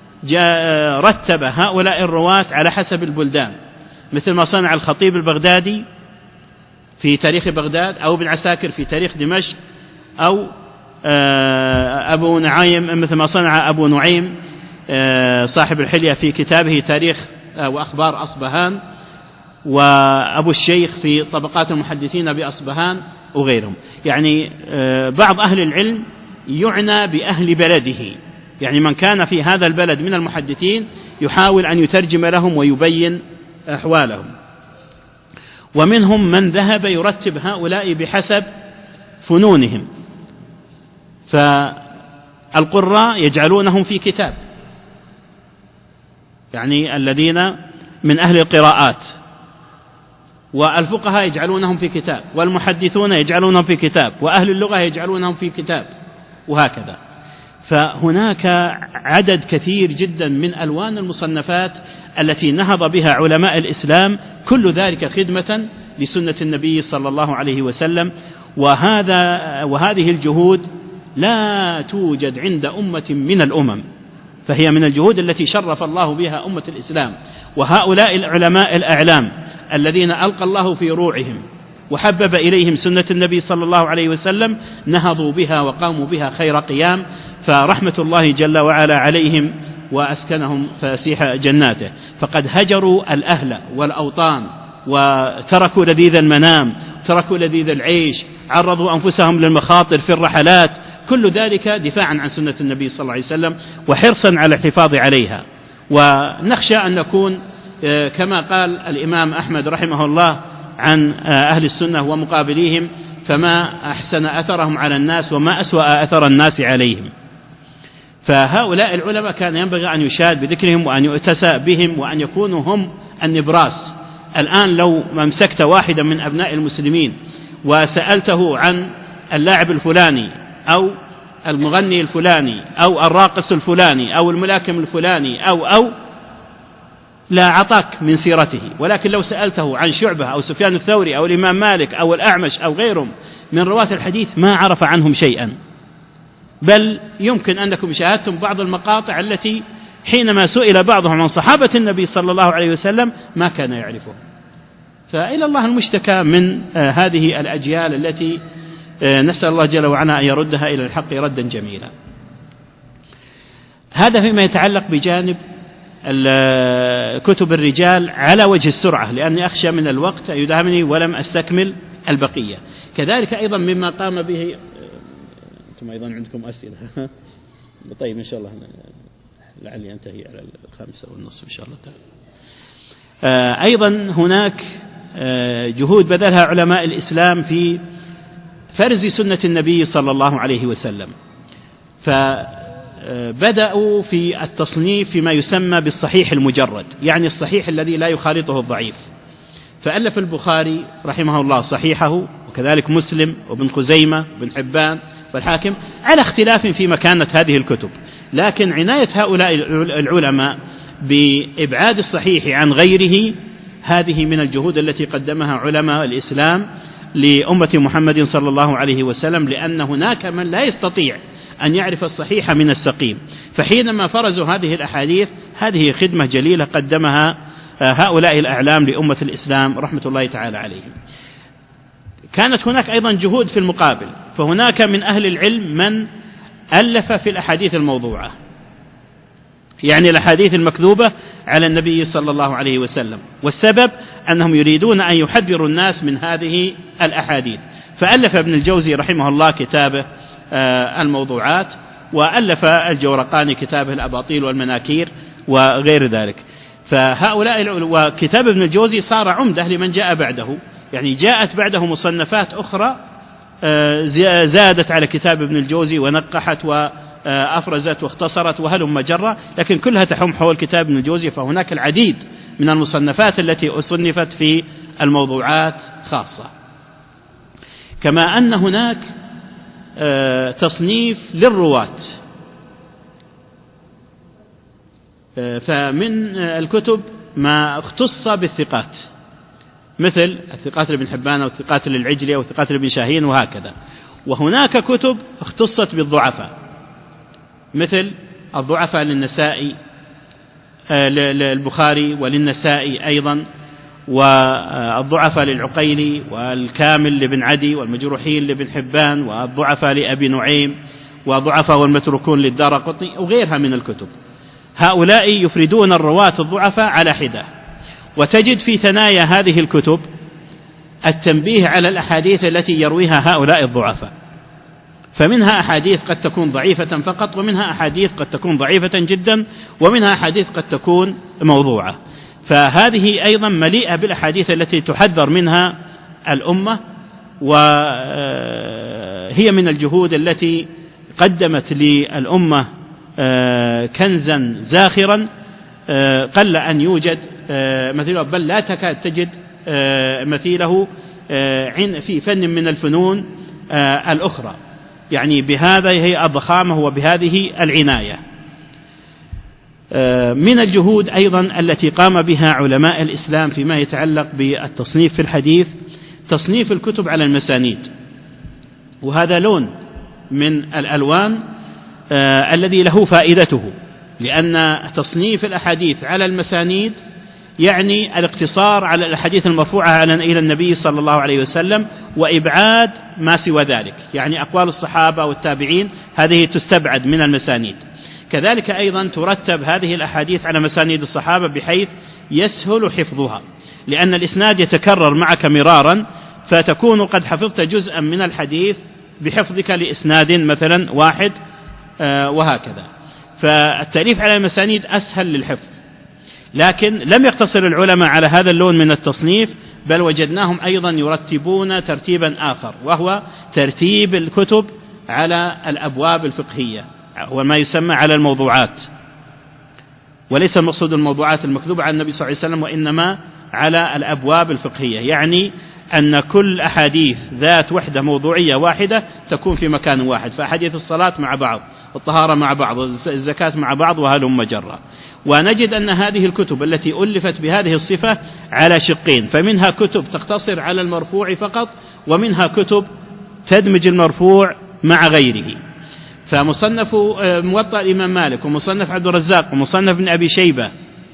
رتب هؤلاء الرواة على حسب البلدان، مثل ما صنع الخطيب البغدادي في تاريخ بغداد، أو ابن عساكر في تاريخ دمشق، أو أبو نعيم مثل ما صنع أبو نعيم صاحب الحلية في كتابه تاريخ وأخبار أصبهان، وأبو الشيخ في طبقات المحدثين بأصبهان وغيرهم. يعني بعض أهل العلم يعنى بأهل بلده، يعني من كان في هذا البلد من المحدثين يحاول أن يترجم لهم ويبين أحوالهم. ومنهم من ذهب يرتب هؤلاء بحسب فنونهم، فالقراء يجعلونهم في كتاب، يعني الذين من أهل القراءات، والفقهاء يجعلونهم في كتاب، والمحدثون يجعلونهم في كتاب، وأهل اللغة يجعلونهم في كتاب، وهكذا. فهناك عدد كثير جدا من ألوان المصنفات التي نهض بها علماء الإسلام، كل ذلك خدمة لسنة النبي صلى الله عليه وسلم. وهذه الجهود لا توجد عند أمة من الأمم، فهي من الجهود التي شرف الله بها أمة الإسلام. وهؤلاء العلماء الأعلام الذين ألقى الله في روعهم وحبب إليهم سنة النبي صلى الله عليه وسلم نهضوا بها وقاموا بها خير قيام، فرحمة الله جل وعلا عليهم وأسكنهم فسيح جناته. فقد هجروا الأهل والأوطان وتركوا لذيذ المنام، تركوا لذيذ العيش، عرضوا أنفسهم للمخاطر في الرحلات، كل ذلك دفاعا عن سنة النبي صلى الله عليه وسلم وحرصا على الحفاظ عليها. ونخشى أن نكون كما قال الإمام أحمد رحمه الله عن أهل السنة ومقابليهم: فما أحسن أثرهم على الناس وما أسوأ أثر الناس عليهم. فهؤلاء العلماء كان ينبغي أن يشاد بذكرهم وأن يؤتسى بهم وأن يكونوا هم النبراس. الآن لو مسكت واحدا من أبناء المسلمين وسألته عن اللاعب الفلاني أو المغني الفلاني أو الراقص الفلاني أو الملاكم الفلاني أو لا عطاك من سيرته، ولكن لو سألته عن شعبة أو سفيان الثوري أو الإمام مالك أو الأعمش أو غيرهم من رواة الحديث ما عرف عنهم شيئا. بل يمكن أنكم شاهدتم بعض المقاطع التي حينما سئل بعضهم عن صحابة النبي صلى الله عليه وسلم ما كان يعرفهم. فإلى الله المشتكى من هذه الأجيال التي نسأل الله جل وعلا أن يردها إلى الحق ردا جميلا. هذا فيما يتعلق بجانب كتب الرجال على وجه السرعة، لأني أخشى من الوقت يداهمني ولم أستكمل البقية. كذلك أيضا مما قام به، أنتم أيضا عندكم أسئلة؟ طيب إن شاء الله لعلي أنتهي على 5:30 إن شاء الله تعالى. أيضا هناك جهود بذلها علماء الإسلام في فرز سنة النبي صلى الله عليه وسلم، فبدأوا في التصنيف فيما يسمى بالصحيح المجرد، يعني الصحيح الذي لا يخالطه الضعيف. فألف البخاري رحمه الله صحيحه، وكذلك مسلم وابن خزيمة وابن حبان والحاكم، على اختلاف في مكانة هذه الكتب. لكن عناية هؤلاء العلماء بإبعاد الصحيح عن غيره هذه من الجهود التي قدمها علماء الإسلام لأمة محمد صلى الله عليه وسلم، لأن هناك من لا يستطيع أن يعرف الصحيح من السقيم. فحينما فرزوا هذه الأحاديث هذه خدمة جليلة قدمها هؤلاء الأعلام لأمة الإسلام رحمة الله تعالى عليهم. كانت هناك أيضا جهود في المقابل، فهناك من أهل العلم من ألف في الأحاديث الموضوعة، يعني الأحاديث المكذوبة على النبي صلى الله عليه وسلم، والسبب أنهم يريدون أن يحذروا الناس من هذه الأحاديث. فألف ابن الجوزي رحمه الله كتابه الموضوعات، وألف الجورقاني كتابه الأباطيل والمناكير وغير ذلك. فهؤلاء وكتاب ابن الجوزي صار عمدة لمن جاء بعده، يعني جاءت بعده مصنفات أخرى زادت على كتاب ابن الجوزي ونقحت وأفرزت واختصرت وهلم جرة، لكن كلها تحوم حول كتاب ابن الجوزي. فهناك العديد من المصنفات التي صنفت في الموضوعات خاصة، كما أن هناك تصنيف للرواة. فمن الكتب ما اختص بالثقات، مثل الثقات لابن حبان أو الثقات للعجلي أو الثقات لابن شاهين وهكذا. وهناك كتب اختصت بالضعفاء، مثل الضعفاء للنسائي للبخاري وللنسائي أيضا، والضعفاء للعقيلي، والكامل لابن عدي، والمجروحين لابن حبان، والضعفاء لأبي نعيم، وضعفاء والمتروكون للدارقطني وغيرها من الكتب. هؤلاء يفردون الرواة الضعفاء على حدة. وتجد في ثنايا هذه الكتب التنبيه على الأحاديث التي يرويها هؤلاء الضعفاء، فمنها أحاديث قد تكون ضعيفة فقط، ومنها أحاديث قد تكون ضعيفة جدا، ومنها أحاديث قد تكون موضوعة. فهذه أيضا مليئة بالأحاديث التي تحذر منها الأمة، وهي من الجهود التي قدمت للأمة كنزا زاخرا قل أن يوجد مثيله، بل لا تكاد تجد مثيله في فن من الفنون الأخرى، يعني بهذه الضخامة وبهذه العناية. من الجهود أيضا التي قام بها علماء الإسلام فيما يتعلق بالتصنيف في الحديث تصنيف الكتب على المسانيد، وهذا لون من الألوان الذي له فائدته، لأن تصنيف الأحاديث على المسانيد يعني الاقتصار على الأحاديث المرفوعة إلى النبي صلى الله عليه وسلم، وإبعاد ما سوى ذلك، يعني أقوال الصحابة والتابعين هذه تستبعد من المسانيد. كذلك أيضا ترتب هذه الأحاديث على مسانيد الصحابة بحيث يسهل حفظها، لأن الإسناد يتكرر معك مرارا، فتكون قد حفظت جزءا من الحديث بحفظك لإسناد مثلا واحد وهكذا. فالتأليف على المسانيد أسهل للحفظ. لكن لم يقتصر العلماء على هذا اللون من التصنيف، بل وجدناهم أيضا يرتبون ترتيبا آخر، وهو ترتيب الكتب على الأبواب الفقهية، هو ما يسمى على الموضوعات، وليس المقصود الموضوعات المكذوبة عن النبي صلى الله عليه وسلم، وإنما على الأبواب الفقهية، يعني أن كل أحاديث ذات وحدة موضوعية واحدة تكون في مكان واحد، فأحاديث الصلاة مع بعض، الطهارة مع بعض، الزكاة مع بعض، وهلم جرا. ونجد أن هذه الكتب التي ألفت بهذه الصفة على شقين، فمنها كتب تقتصر على المرفوع فقط، ومنها كتب تدمج المرفوع مع غيره. فمصنف موطأ الإمام مالك، ومصنف عبد الرزاق، ومصنف ابن أبي شيبة،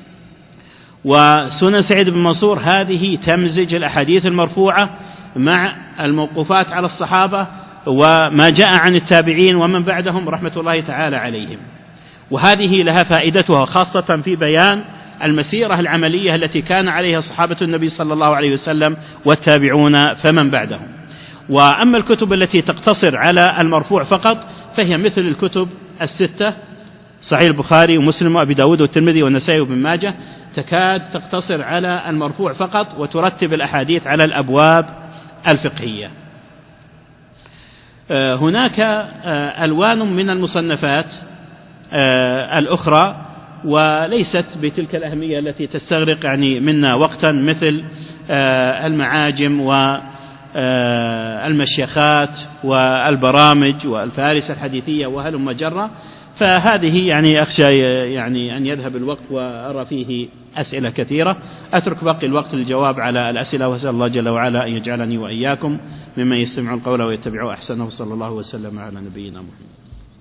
وسنن سعيد بن منصور، هذه تمزج الأحاديث المرفوعة مع الموقوفات على الصحابة وما جاء عن التابعين ومن بعدهم رحمة الله تعالى عليهم. وهذه لها فائدتها خاصة في بيان المسيرة العملية التي كان عليها صحابة النبي صلى الله عليه وسلم والتابعون فمن بعدهم. وأما الكتب التي تقتصر على المرفوع فقط فهي مثل الكتب الستة، صحيح البخاري ومسلم وأبي داود والترمذي والنسائي وابن ماجه، تكاد تقتصر على المرفوع فقط وترتب الأحاديث على الأبواب الفقهية. هناك ألوان من المصنفات الأخرى وليست بتلك الأهمية التي تستغرق يعني منا وقتا، مثل المعاجم والمشيخات والبرامج والفارس الحديثية وهلم جرا، فهذه يعني أخشى يعني أن يذهب الوقت وأرى فيه أسئلة كثيرة. أترك باقي الوقت للجواب على الأسئلة، وأسأل الله جل وعلا أن يجعلني وإياكم ممن يستمع القول ويتبع أحسنه، صلى الله وسلم على نبينا محمد.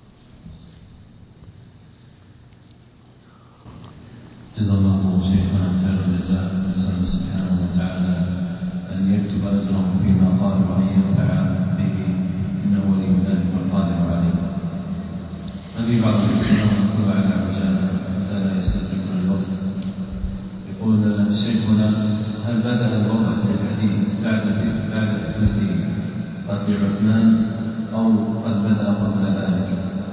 جزا الله شيخنا خير الجزاء، نسأل الله سبحانه وتعالى أن يكتب أجرهم فيما قال وأن ينفع به، إنه ولي ذلك والقادر عليه. هذه بعض الأسئلة مكتوبة على عجالة لا يستدركون الوقت. يقول شيخنا: هل بدأ الوضع في الحديث بعد فتنة قتل عثمان أو قد بدأ قبل ذلك؟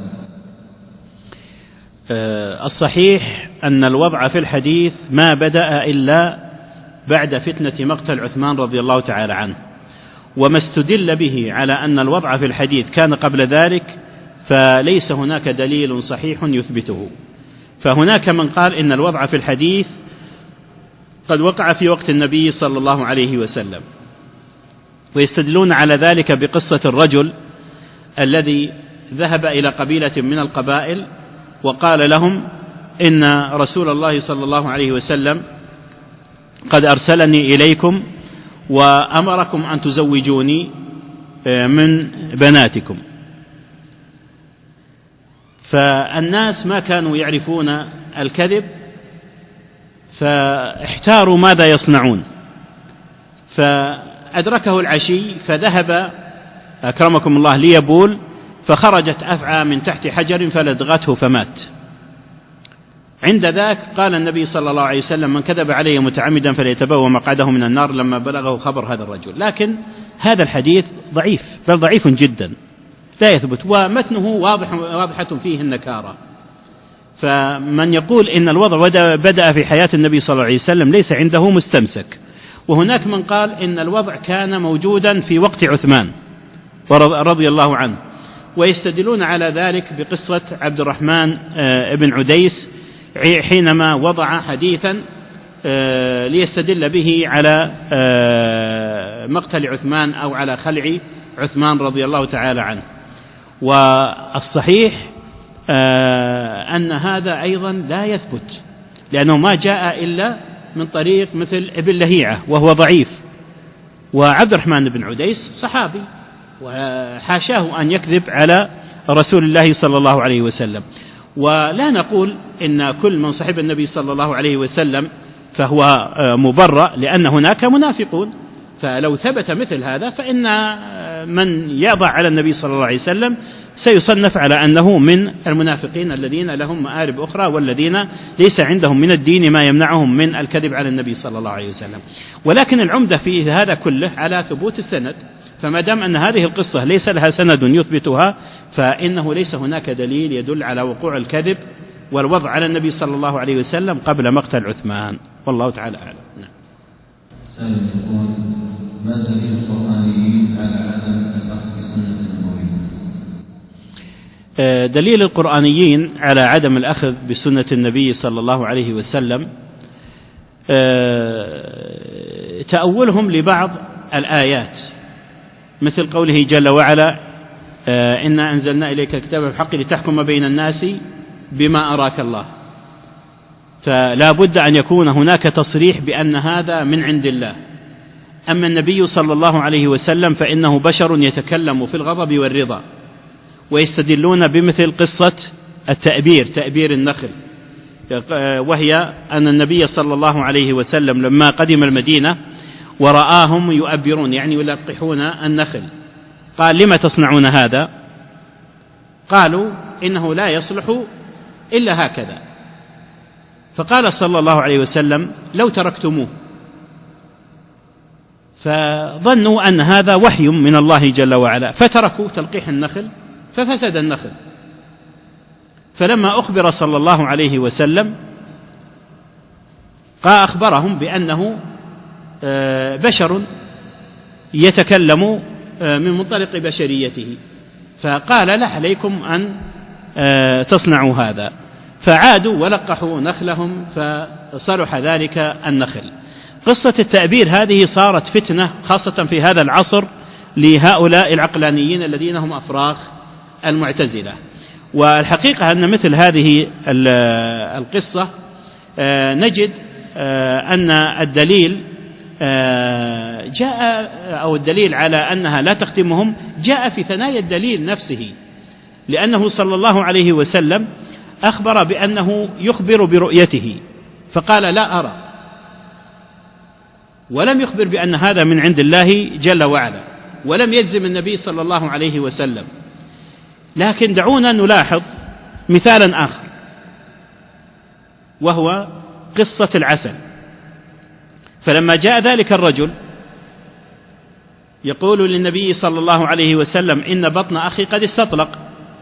الصحيح أن الوضع في الحديث ما بدأ إلا بعد فتنة مقتل عثمان رضي الله تعالى عنه، وما استدل به على أن الوضع في الحديث كان قبل ذلك فليس هناك دليل صحيح يثبته. فهناك من قال إن الوضع في الحديث قد وقع في وقت النبي صلى الله عليه وسلم، ويستدلون على ذلك بقصة الرجل الذي ذهب إلى قبيلة من القبائل وقال لهم إن رسول الله صلى الله عليه وسلم قد أرسلني إليكم وأمركم أن تزوجوني من بناتكم. فالناس ما كانوا يعرفون الكذب، فاحتاروا ماذا يصنعون، فأدركه العشي فذهب أكرمكم الله ليبول، فخرجت أفعى من تحت حجر فلدغته فمات. عند ذاك قال النبي صلى الله عليه وسلم: من كذب علي متعمدا فليتبوأ مقعده من النار، لما بلغه خبر هذا الرجل. لكن هذا الحديث ضعيف، بل ضعيف جدا لا يثبت، ومتنه واضحة فيه النكارة. فمن يقول إن الوضع بدأ في حياة النبي صلى الله عليه وسلم ليس عنده مستمسك. وهناك من قال إن الوضع كان موجودا في وقت عثمان رضي الله عنه، ويستدلون على ذلك بقصة عبد الرحمن بن عديس حينما وضع حديثا ليستدل به على مقتل عثمان أو على خلع عثمان رضي الله تعالى عنه. والصحيح أن هذا أيضا لا يثبت، لأنه ما جاء إلا من طريق مثل ابن لهيعة وهو ضعيف، وعبد الرحمن بن عديس صحابي وحاشاه أن يكذب على رسول الله صلى الله عليه وسلم. ولا نقول إن كل من صحب النبي صلى الله عليه وسلم فهو مبرأ، لأن هناك منافقون، فلو ثبت مثل هذا فإن من يضع على النبي صلى الله عليه وسلم سيصنف على أنه من المنافقين الذين لهم مآرب أخرى، والذين ليس عندهم من الدين ما يمنعهم من الكذب على النبي صلى الله عليه وسلم. ولكن العمدة في هذا كله على ثبوت السند، فما دام أن هذه القصة ليس لها سند يثبتها فإنه ليس هناك دليل يدل على وقوع الكذب والوضع على النبي صلى الله عليه وسلم قبل مقتل عثمان، والله تعالى أعلم. نعم. سائل يقول: ما دليل القرآنيين على عدم الأخذ بالسنة النبوية؟ دليل القرآنيين على عدم الأخذ بسنة النبي صلى الله عليه وسلم تأولهم لبعض الآيات، مثل قوله جل وعلا: إنا أنزلنا إليك الكتاب بالحق لتحكم بين الناس بما أراك الله. فلا بد أن يكون هناك تصريح بأن هذا من عند الله. أما النبي صلى الله عليه وسلم فإنه بشر يتكلم في الغضب والرضا، ويستدلون بمثل قصة التأبير، تأبير النخل، وهي أن النبي صلى الله عليه وسلم لما قدم المدينة ورآهم يؤبرون يعني يلقحون النخل قال: لما تصنعون هذا؟ قالوا: إنه لا يصلح إلا هكذا. فقال صلى الله عليه وسلم: لو تركتموه. فظنوا أن هذا وحي من الله جل وعلا، فتركوا تلقيح النخل ففسد النخل. فلما أخبر صلى الله عليه وسلم أخبرهم بأنه بشر يتكلم من منطلق بشريته، فقال: لا عليكم أن تصنعوا هذا. فعادوا ولقحوا نخلهم فصلح ذلك النخل. قصة التأبير هذه صارت فتنة خاصة في هذا العصر لهؤلاء العقلانيين الذين هم أفراخ المعتزلة. والحقيقة أن مثل هذه القصة نجد أن الدليل جاء، أو الدليل على أنها لا تختمهم جاء في ثنايا الدليل نفسه، لأنه صلى الله عليه وسلم أخبر بأنه يخبر برؤيته فقال: لا أرى، ولم يخبر بأن هذا من عند الله جل وعلا، ولم يجزم النبي صلى الله عليه وسلم. لكن دعونا نلاحظ مثالا آخر، وهو قصة العسل. فلما جاء ذلك الرجل يقول للنبي صلى الله عليه وسلم: إن بطن أخي قد استطلق،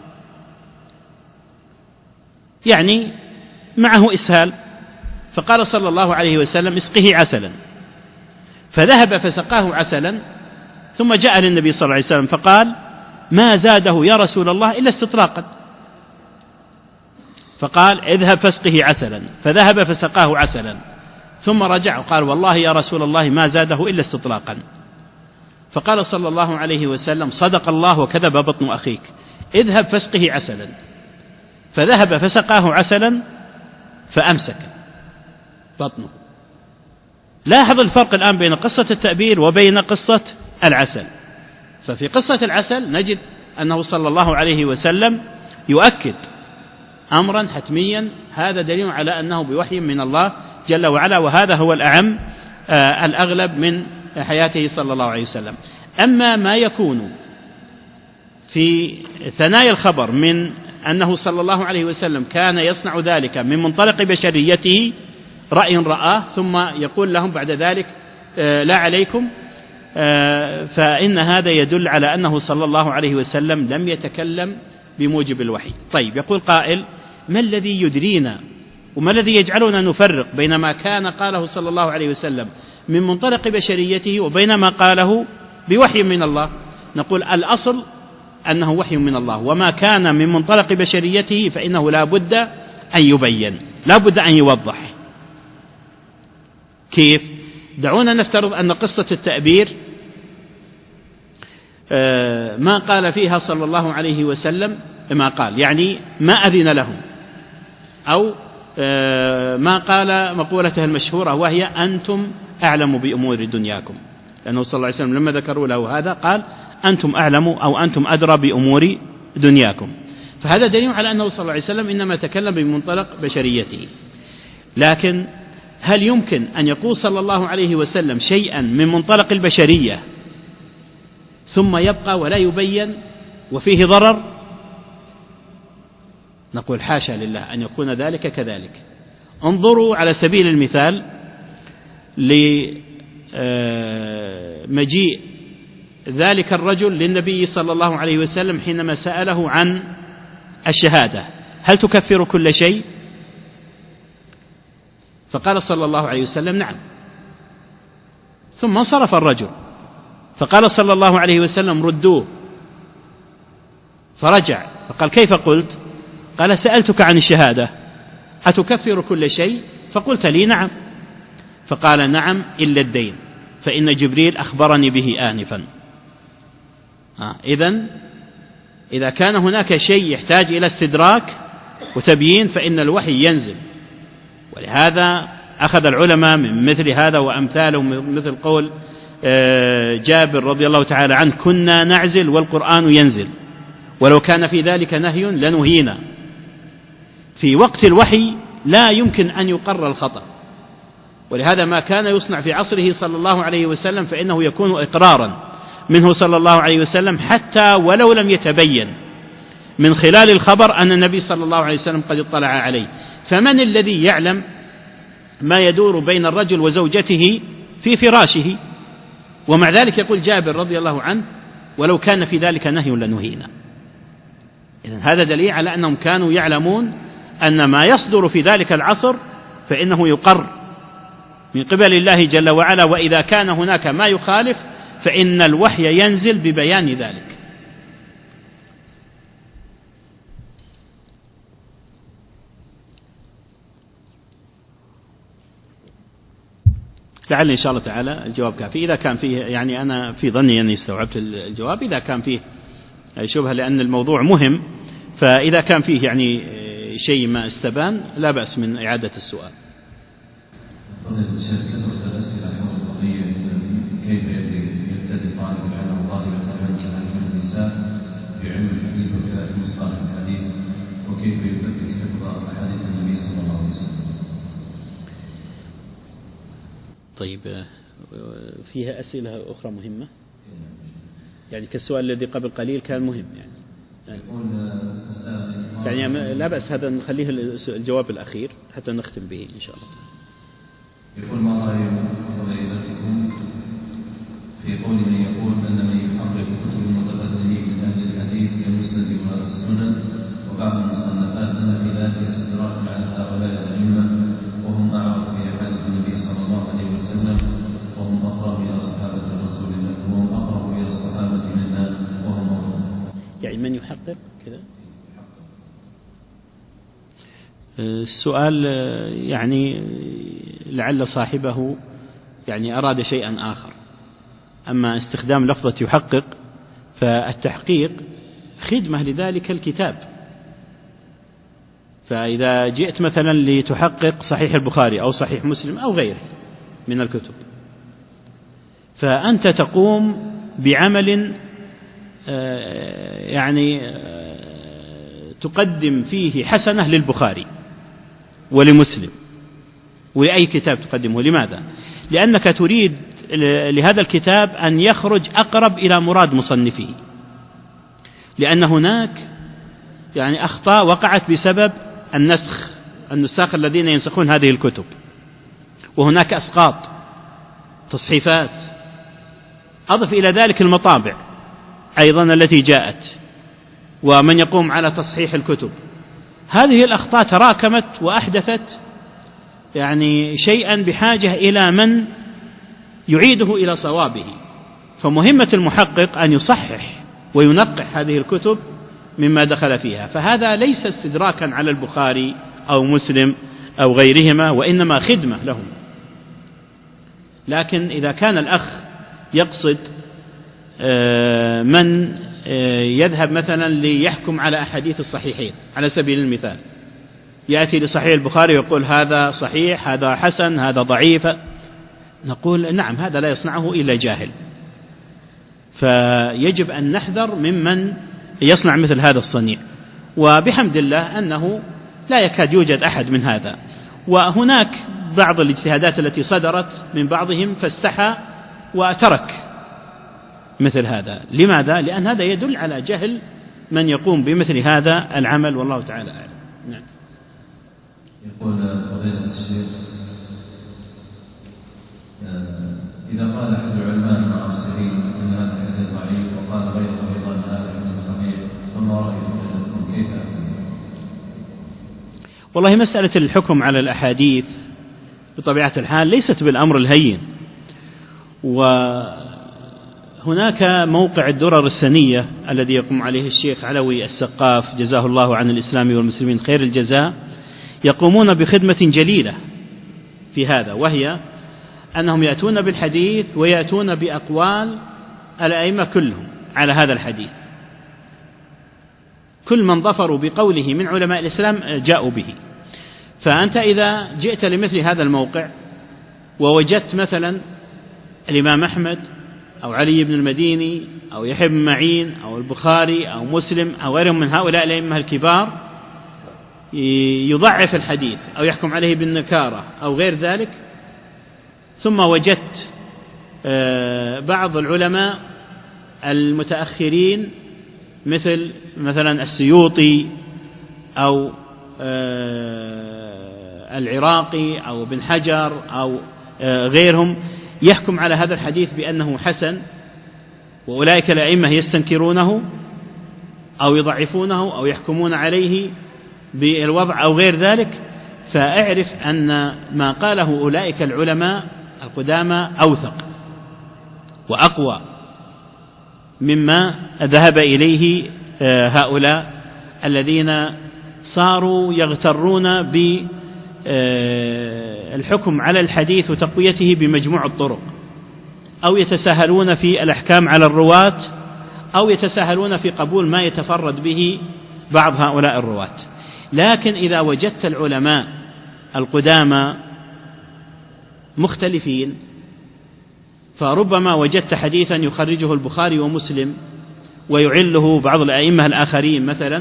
يعني معه إسهال. فقال صلى الله عليه وسلم: اسقه عسلا. فذهب فسقاه عسلا، ثم جاء للنبي صلى الله عليه وسلم فقال: ما زاده يا رسول الله إلا استطلاقا. فقال: اذهب فاسقه عسلا. فذهب فسقاه عسلا، ثم رجع وقال: والله يا رسول الله ما زاده إلا استطلاقا. فقال صلى الله عليه وسلم: صدق الله وكذب بطن أخيك، اذهب فاسقه عسلا. فذهب فسقاه عسلا فأمسك بطنه. لاحظ الفرق الآن بين قصة التأبير وبين قصة العسل. ففي قصة العسل نجد أنه صلى الله عليه وسلم يؤكد أمرا حتميا، هذا دليل على أنه بوحي من الله جل وعلا، وهذا هو الأعم الأغلب من حياته صلى الله عليه وسلم. أما ما يكون في ثنايا الخبر من أنه صلى الله عليه وسلم كان يصنع ذلك من منطلق بشريته، رأي رآه ثم يقول لهم بعد ذلك لا عليكم، فإن هذا يدل على أنه صلى الله عليه وسلم لم يتكلم بموجب الوحي. طيب، يقول قائل: ما الذي يدرينا وما الذي يجعلنا نفرق بين ما كان قاله صلى الله عليه وسلم من منطلق بشريته وبين ما قاله بوحي من الله؟ نقول: الأصل أنه وحي من الله، وما كان من منطلق بشريته فإنه لا بد أن يبين، لا بد أن يوضح. كيف؟ دعونا نفترض أن قصة التأبير ما قال فيها صلى الله عليه وسلم ما قال، يعني ما أذن لهم، أو ما قال مقولته المشهورة وهي: أنتم أعلم بأمور دنياكم، لأنه صلى الله عليه وسلم لما ذكروا له هذا قال: أنتم أعلم أو أنتم أدرى بأمور دنياكم. فهذا دليل على أنه صلى الله عليه وسلم إنما تكلم بمنطلق بشريته. لكن هل يمكن أن يقول صلى الله عليه وسلم شيئا من منطلق البشرية ثم يبقى ولا يبين وفيه ضرر؟ نقول: حاشا لله أن يكون ذلك كذلك. انظروا على سبيل المثال لمجيء ذلك الرجل للنبي صلى الله عليه وسلم حينما سأله عن الشهادة: هل تكفر كل شيء؟ فقال صلى الله عليه وسلم: نعم. ثم انصرف الرجل، فقال صلى الله عليه وسلم: ردوه. فرجع فقال: كيف قلت؟ قال: سألتك عن الشهادة أتكفر كل شيء؟ فقلت لي نعم. فقال: نعم إلا الدين، فإن جبريل أخبرني به آنفا. إذا كان هناك شيء يحتاج إلى استدراك وتبيين فإن الوحي ينزل. ولهذا أخذ العلماء من مثل هذا وأمثاله، مثل قول جابر رضي الله تعالى عنه: كنا نعزل والقرآن ينزل، ولو كان في ذلك نهي لنهينا. في وقت الوحي لا يمكن أن يقر الخطأ، ولهذا ما كان يصنع في عصره صلى الله عليه وسلم فإنه يكون إقرارا منه صلى الله عليه وسلم، حتى ولو لم يتبين من خلال الخبر أن النبي صلى الله عليه وسلم قد اطلع عليه. فمن الذي يعلم ما يدور بين الرجل وزوجته في فراشه؟ ومع ذلك يقول جابر رضي الله عنه: ولو كان في ذلك نهي لنهينا. إذن هذا دليل على أنهم كانوا يعلمون أن ما يصدر في ذلك العصر فإنه يقر من قبل الله جل وعلا، وإذا كان هناك ما يخالف فإن الوحي ينزل ببيان ذلك. لعل إن شاء الله تعالى الجواب كافي. إذا كان فيه، يعني أنا في ظني أني استوعبت الجواب، إذا كان فيه شبهة لأن الموضوع مهم، فإذا كان فيه يعني شيء ما استبان لا بأس من إعادة السؤال. كيف يبتدي طالب العلم وطالبة العلم على النساء بعلم الحديث وكذلك مصطلح الحديث، وكيف يثبت حفظ أحاديث النبي صلى الله عليه وسلم؟ طيب، فيها أسئلة أخرى مهمة، يعني كالسؤال الذي قبل قليل كان مهم، يعني لا بأس هذا نخليه الجواب الأخير حتى نختم به إن شاء الله. يقول: ما رأي فضيلتكم في قول من يقول أن من يحقق كتب المتقدمين من أهل الحديث كمسند والسنن وبعض المصنفات أن في ذلك استدراك على هؤلاء الأئمة، وهم أعرف بأحاديث النبي صلى الله عليه وسلم، وهم أقرب إلى صحابة رسول الله، وهم أقرب إلى الصحابة منا وهم أقرب. يعني من يحقق كذا؟ السؤال يعني لعل صاحبه يعني أراد شيئا آخر. أما استخدام لفظة يحقق، فالتحقيق خدمة لذلك الكتاب. فإذا جئت مثلا لتحقق صحيح البخاري أو صحيح مسلم أو غيره من الكتب، فأنت تقوم بعمل يعني تقدم فيه حسنة للبخاري ولمسلم ولأي كتاب تقدمه. لماذا؟ لأنك تريد لهذا الكتاب أن يخرج أقرب إلى مراد مصنفه، لأن هناك يعني أخطاء وقعت بسبب النساخ الذين ينسخون هذه الكتب، وهناك أسقاط تصحيفات، أضف إلى ذلك المطابع أيضا التي جاءت ومن يقوم على تصحيح الكتب. هذه الأخطاء تراكمت وأحدثت يعني شيئا بحاجة إلى من يعيده إلى صوابه. فمهمة المحقق أن يصحح وينقح هذه الكتب مما دخل فيها، فهذا ليس استدراكا على البخاري أو مسلم أو غيرهما، وإنما خدمة لهم. لكن إذا كان الأخ يقصد من يذهب مثلا ليحكم على أحاديث الصحيحين على سبيل المثال، يأتي لصحيح البخاري ويقول هذا صحيح، هذا حسن، هذا ضعيف، نقول نعم هذا لا يصنعه إلا جاهل، فيجب أن نحذر ممن يصنع مثل هذا الصنيع. وبحمد الله أنه لا يكاد يوجد أحد من هذا. وهناك بعض الاجتهادات التي صدرت من بعضهم فاستحى وترك مثل هذا. لماذا؟ لأن هذا يدل على جهل من يقوم بمثل هذا العمل، والله تعالى أعلم. نعم. يقول فضيلة الشيخ، إذا قال أحد العلماء المعاصرين أن هذا الحديث ضعيف وقال غيره أيضا أن هذا الحديث صحيح، فما رأي فضيلتكم كيف أكون؟ والله مسألة الحكم على الأحاديث بطبيعة الحال ليست بالأمر الهين، وهناك موقع الدرر السنية الذي يقوم عليه الشيخ علوي السقاف جزاه الله عن الإسلام والمسلمين خير الجزاء، يقومون بخدمة جليلة في هذا، وهي أنهم يأتون بالحديث ويأتون بأقوال الأئمة كلهم على هذا الحديث، كل من ظفروا بقوله من علماء الإسلام جاءوا به. فأنت إذا جئت لمثل هذا الموقع ووجدت مثلا الإمام أحمد أو علي بن المديني أو يحيى بن معين أو البخاري أو مسلم أو غيرهم من هؤلاء الأئمة الكبار يضعف الحديث أو يحكم عليه بالنكارة أو غير ذلك، ثم وجدت بعض العلماء المتأخرين مثل مثلا السيوطي أو العراقي أو بن حجر أو غيرهم يحكم على هذا الحديث بأنه حسن، وأولئك الأئمة يستنكرونه أو يضعفونه أو يحكمون عليه بالوضع أو غير ذلك، فاعرف أن ما قاله أولئك العلماء القدامى أوثق وأقوى مما ذهب إليه هؤلاء الذين صاروا يغترون بالحكم على الحديث وتقويته بمجموع الطرق، أو يتساهلون في الأحكام على الرواة، أو يتساهلون في قبول ما يتفرد به بعض هؤلاء الرواة. لكن إذا وجدت العلماء القدامى مختلفين، فربما وجدت حديثا يخرجه البخاري ومسلم ويعله بعض الأئمة الآخرين مثلا،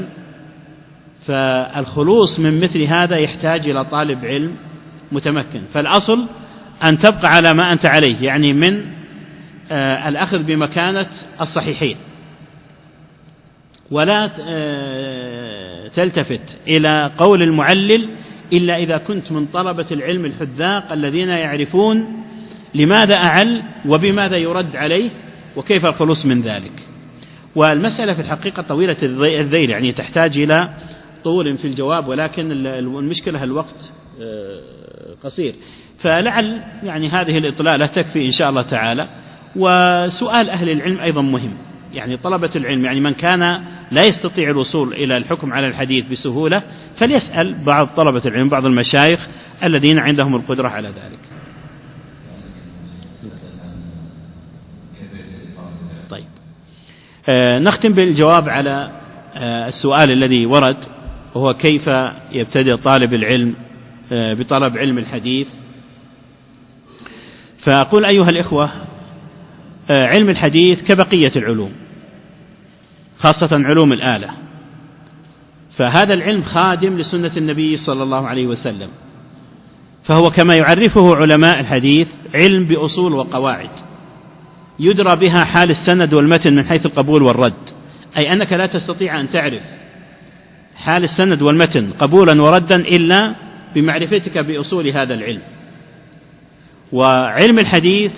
فالخلوص من مثل هذا يحتاج إلى طالب علم متمكن. فالأصل أن تبقى على ما أنت عليه، يعني من الأخذ بمكانة الصحيحين، ولا تلتفت إلى قول المعلل إلا إذا كنت من طلبة العلم الحذاق الذين يعرفون لماذا أعل وبماذا يرد عليه وكيف الخلوص من ذلك. والمسألة في الحقيقة طويلة الذيل، يعني تحتاج إلى طول في الجواب، ولكن المشكلة الوقت قصير، فلعل يعني هذه الإطلالة تكفي إن شاء الله تعالى. وسؤال أهل العلم أيضا مهم، يعني طلبة العلم، يعني من كان لا يستطيع الوصول إلى الحكم على الحديث بسهولة فليسأل بعض طلبة العلم، بعض المشايخ الذين عندهم القدرة على ذلك. طيب، نختم بالجواب على السؤال الذي ورد، وهو كيف يبتدئ طالب العلم بطلب علم الحديث. فأقول أيها الإخوة، علم الحديث كبقية العلوم، خاصة علوم الآلة، فهذا العلم خادم لسنة النبي صلى الله عليه وسلم، فهو كما يعرفه علماء الحديث علم بأصول وقواعد يدرى بها حال السند والمتن من حيث القبول والرد، أي أنك لا تستطيع أن تعرف حال السند والمتن قبولا وردا إلا بمعرفتك بأصول هذا العلم. وعلم الحديث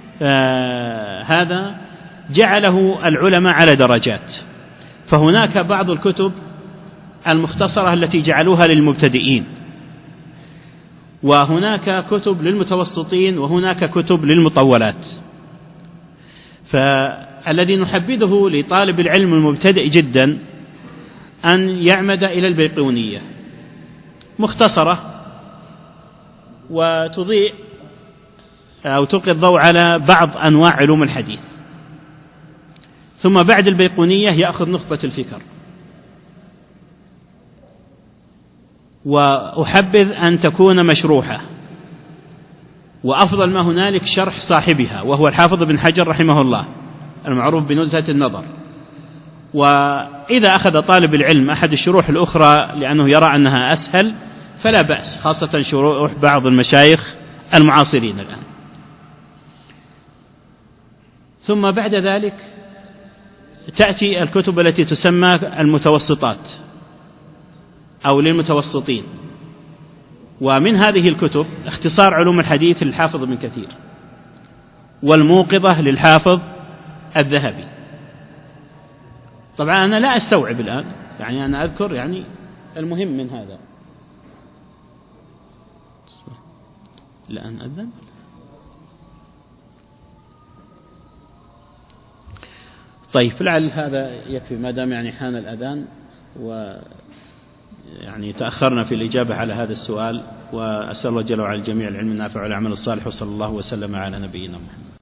هذا جعله العلماء على درجات، فهناك بعض الكتب المختصرة التي جعلوها للمبتدئين، وهناك كتب للمتوسطين، وهناك كتب للمطولات. فالذي نحبذه لطالب العلم المبتدئ جدا أن يعمد إلى البيقونية، مختصرة وتضيء أو تلقي الضوء على بعض أنواع علوم الحديث. ثم بعد البيقونية يأخذ نخبة الفكر، وأحبذ أن تكون مشروحة، وأفضل ما هنالك شرح صاحبها وهو الحافظ بن حجر رحمه الله المعروف بنزهة النظر. وإذا أخذ طالب العلم أحد الشروح الأخرى لأنه يرى أنها أسهل فلا بأس، خاصة شروح بعض المشايخ المعاصرين الآن. ثم بعد ذلك تأتي الكتب التي تسمى المتوسطات أو للمتوسطين، ومن هذه الكتب اختصار علوم الحديث للحافظ ابن كثير، والموقظة للحافظ الذهبي. طبعا أنا لا أستوعب الآن، يعني أنا أذكر يعني المهم من هذا. الآن أذن. طيب لعل هذا يكفي ما دام يعني حان الأذان، ويعني تأخرنا في الإجابة على هذا السؤال. وأسأل الله جل وعلا الجميع العلم النافع والعمل الصالح، وصلى الله وسلم على نبينا محمد.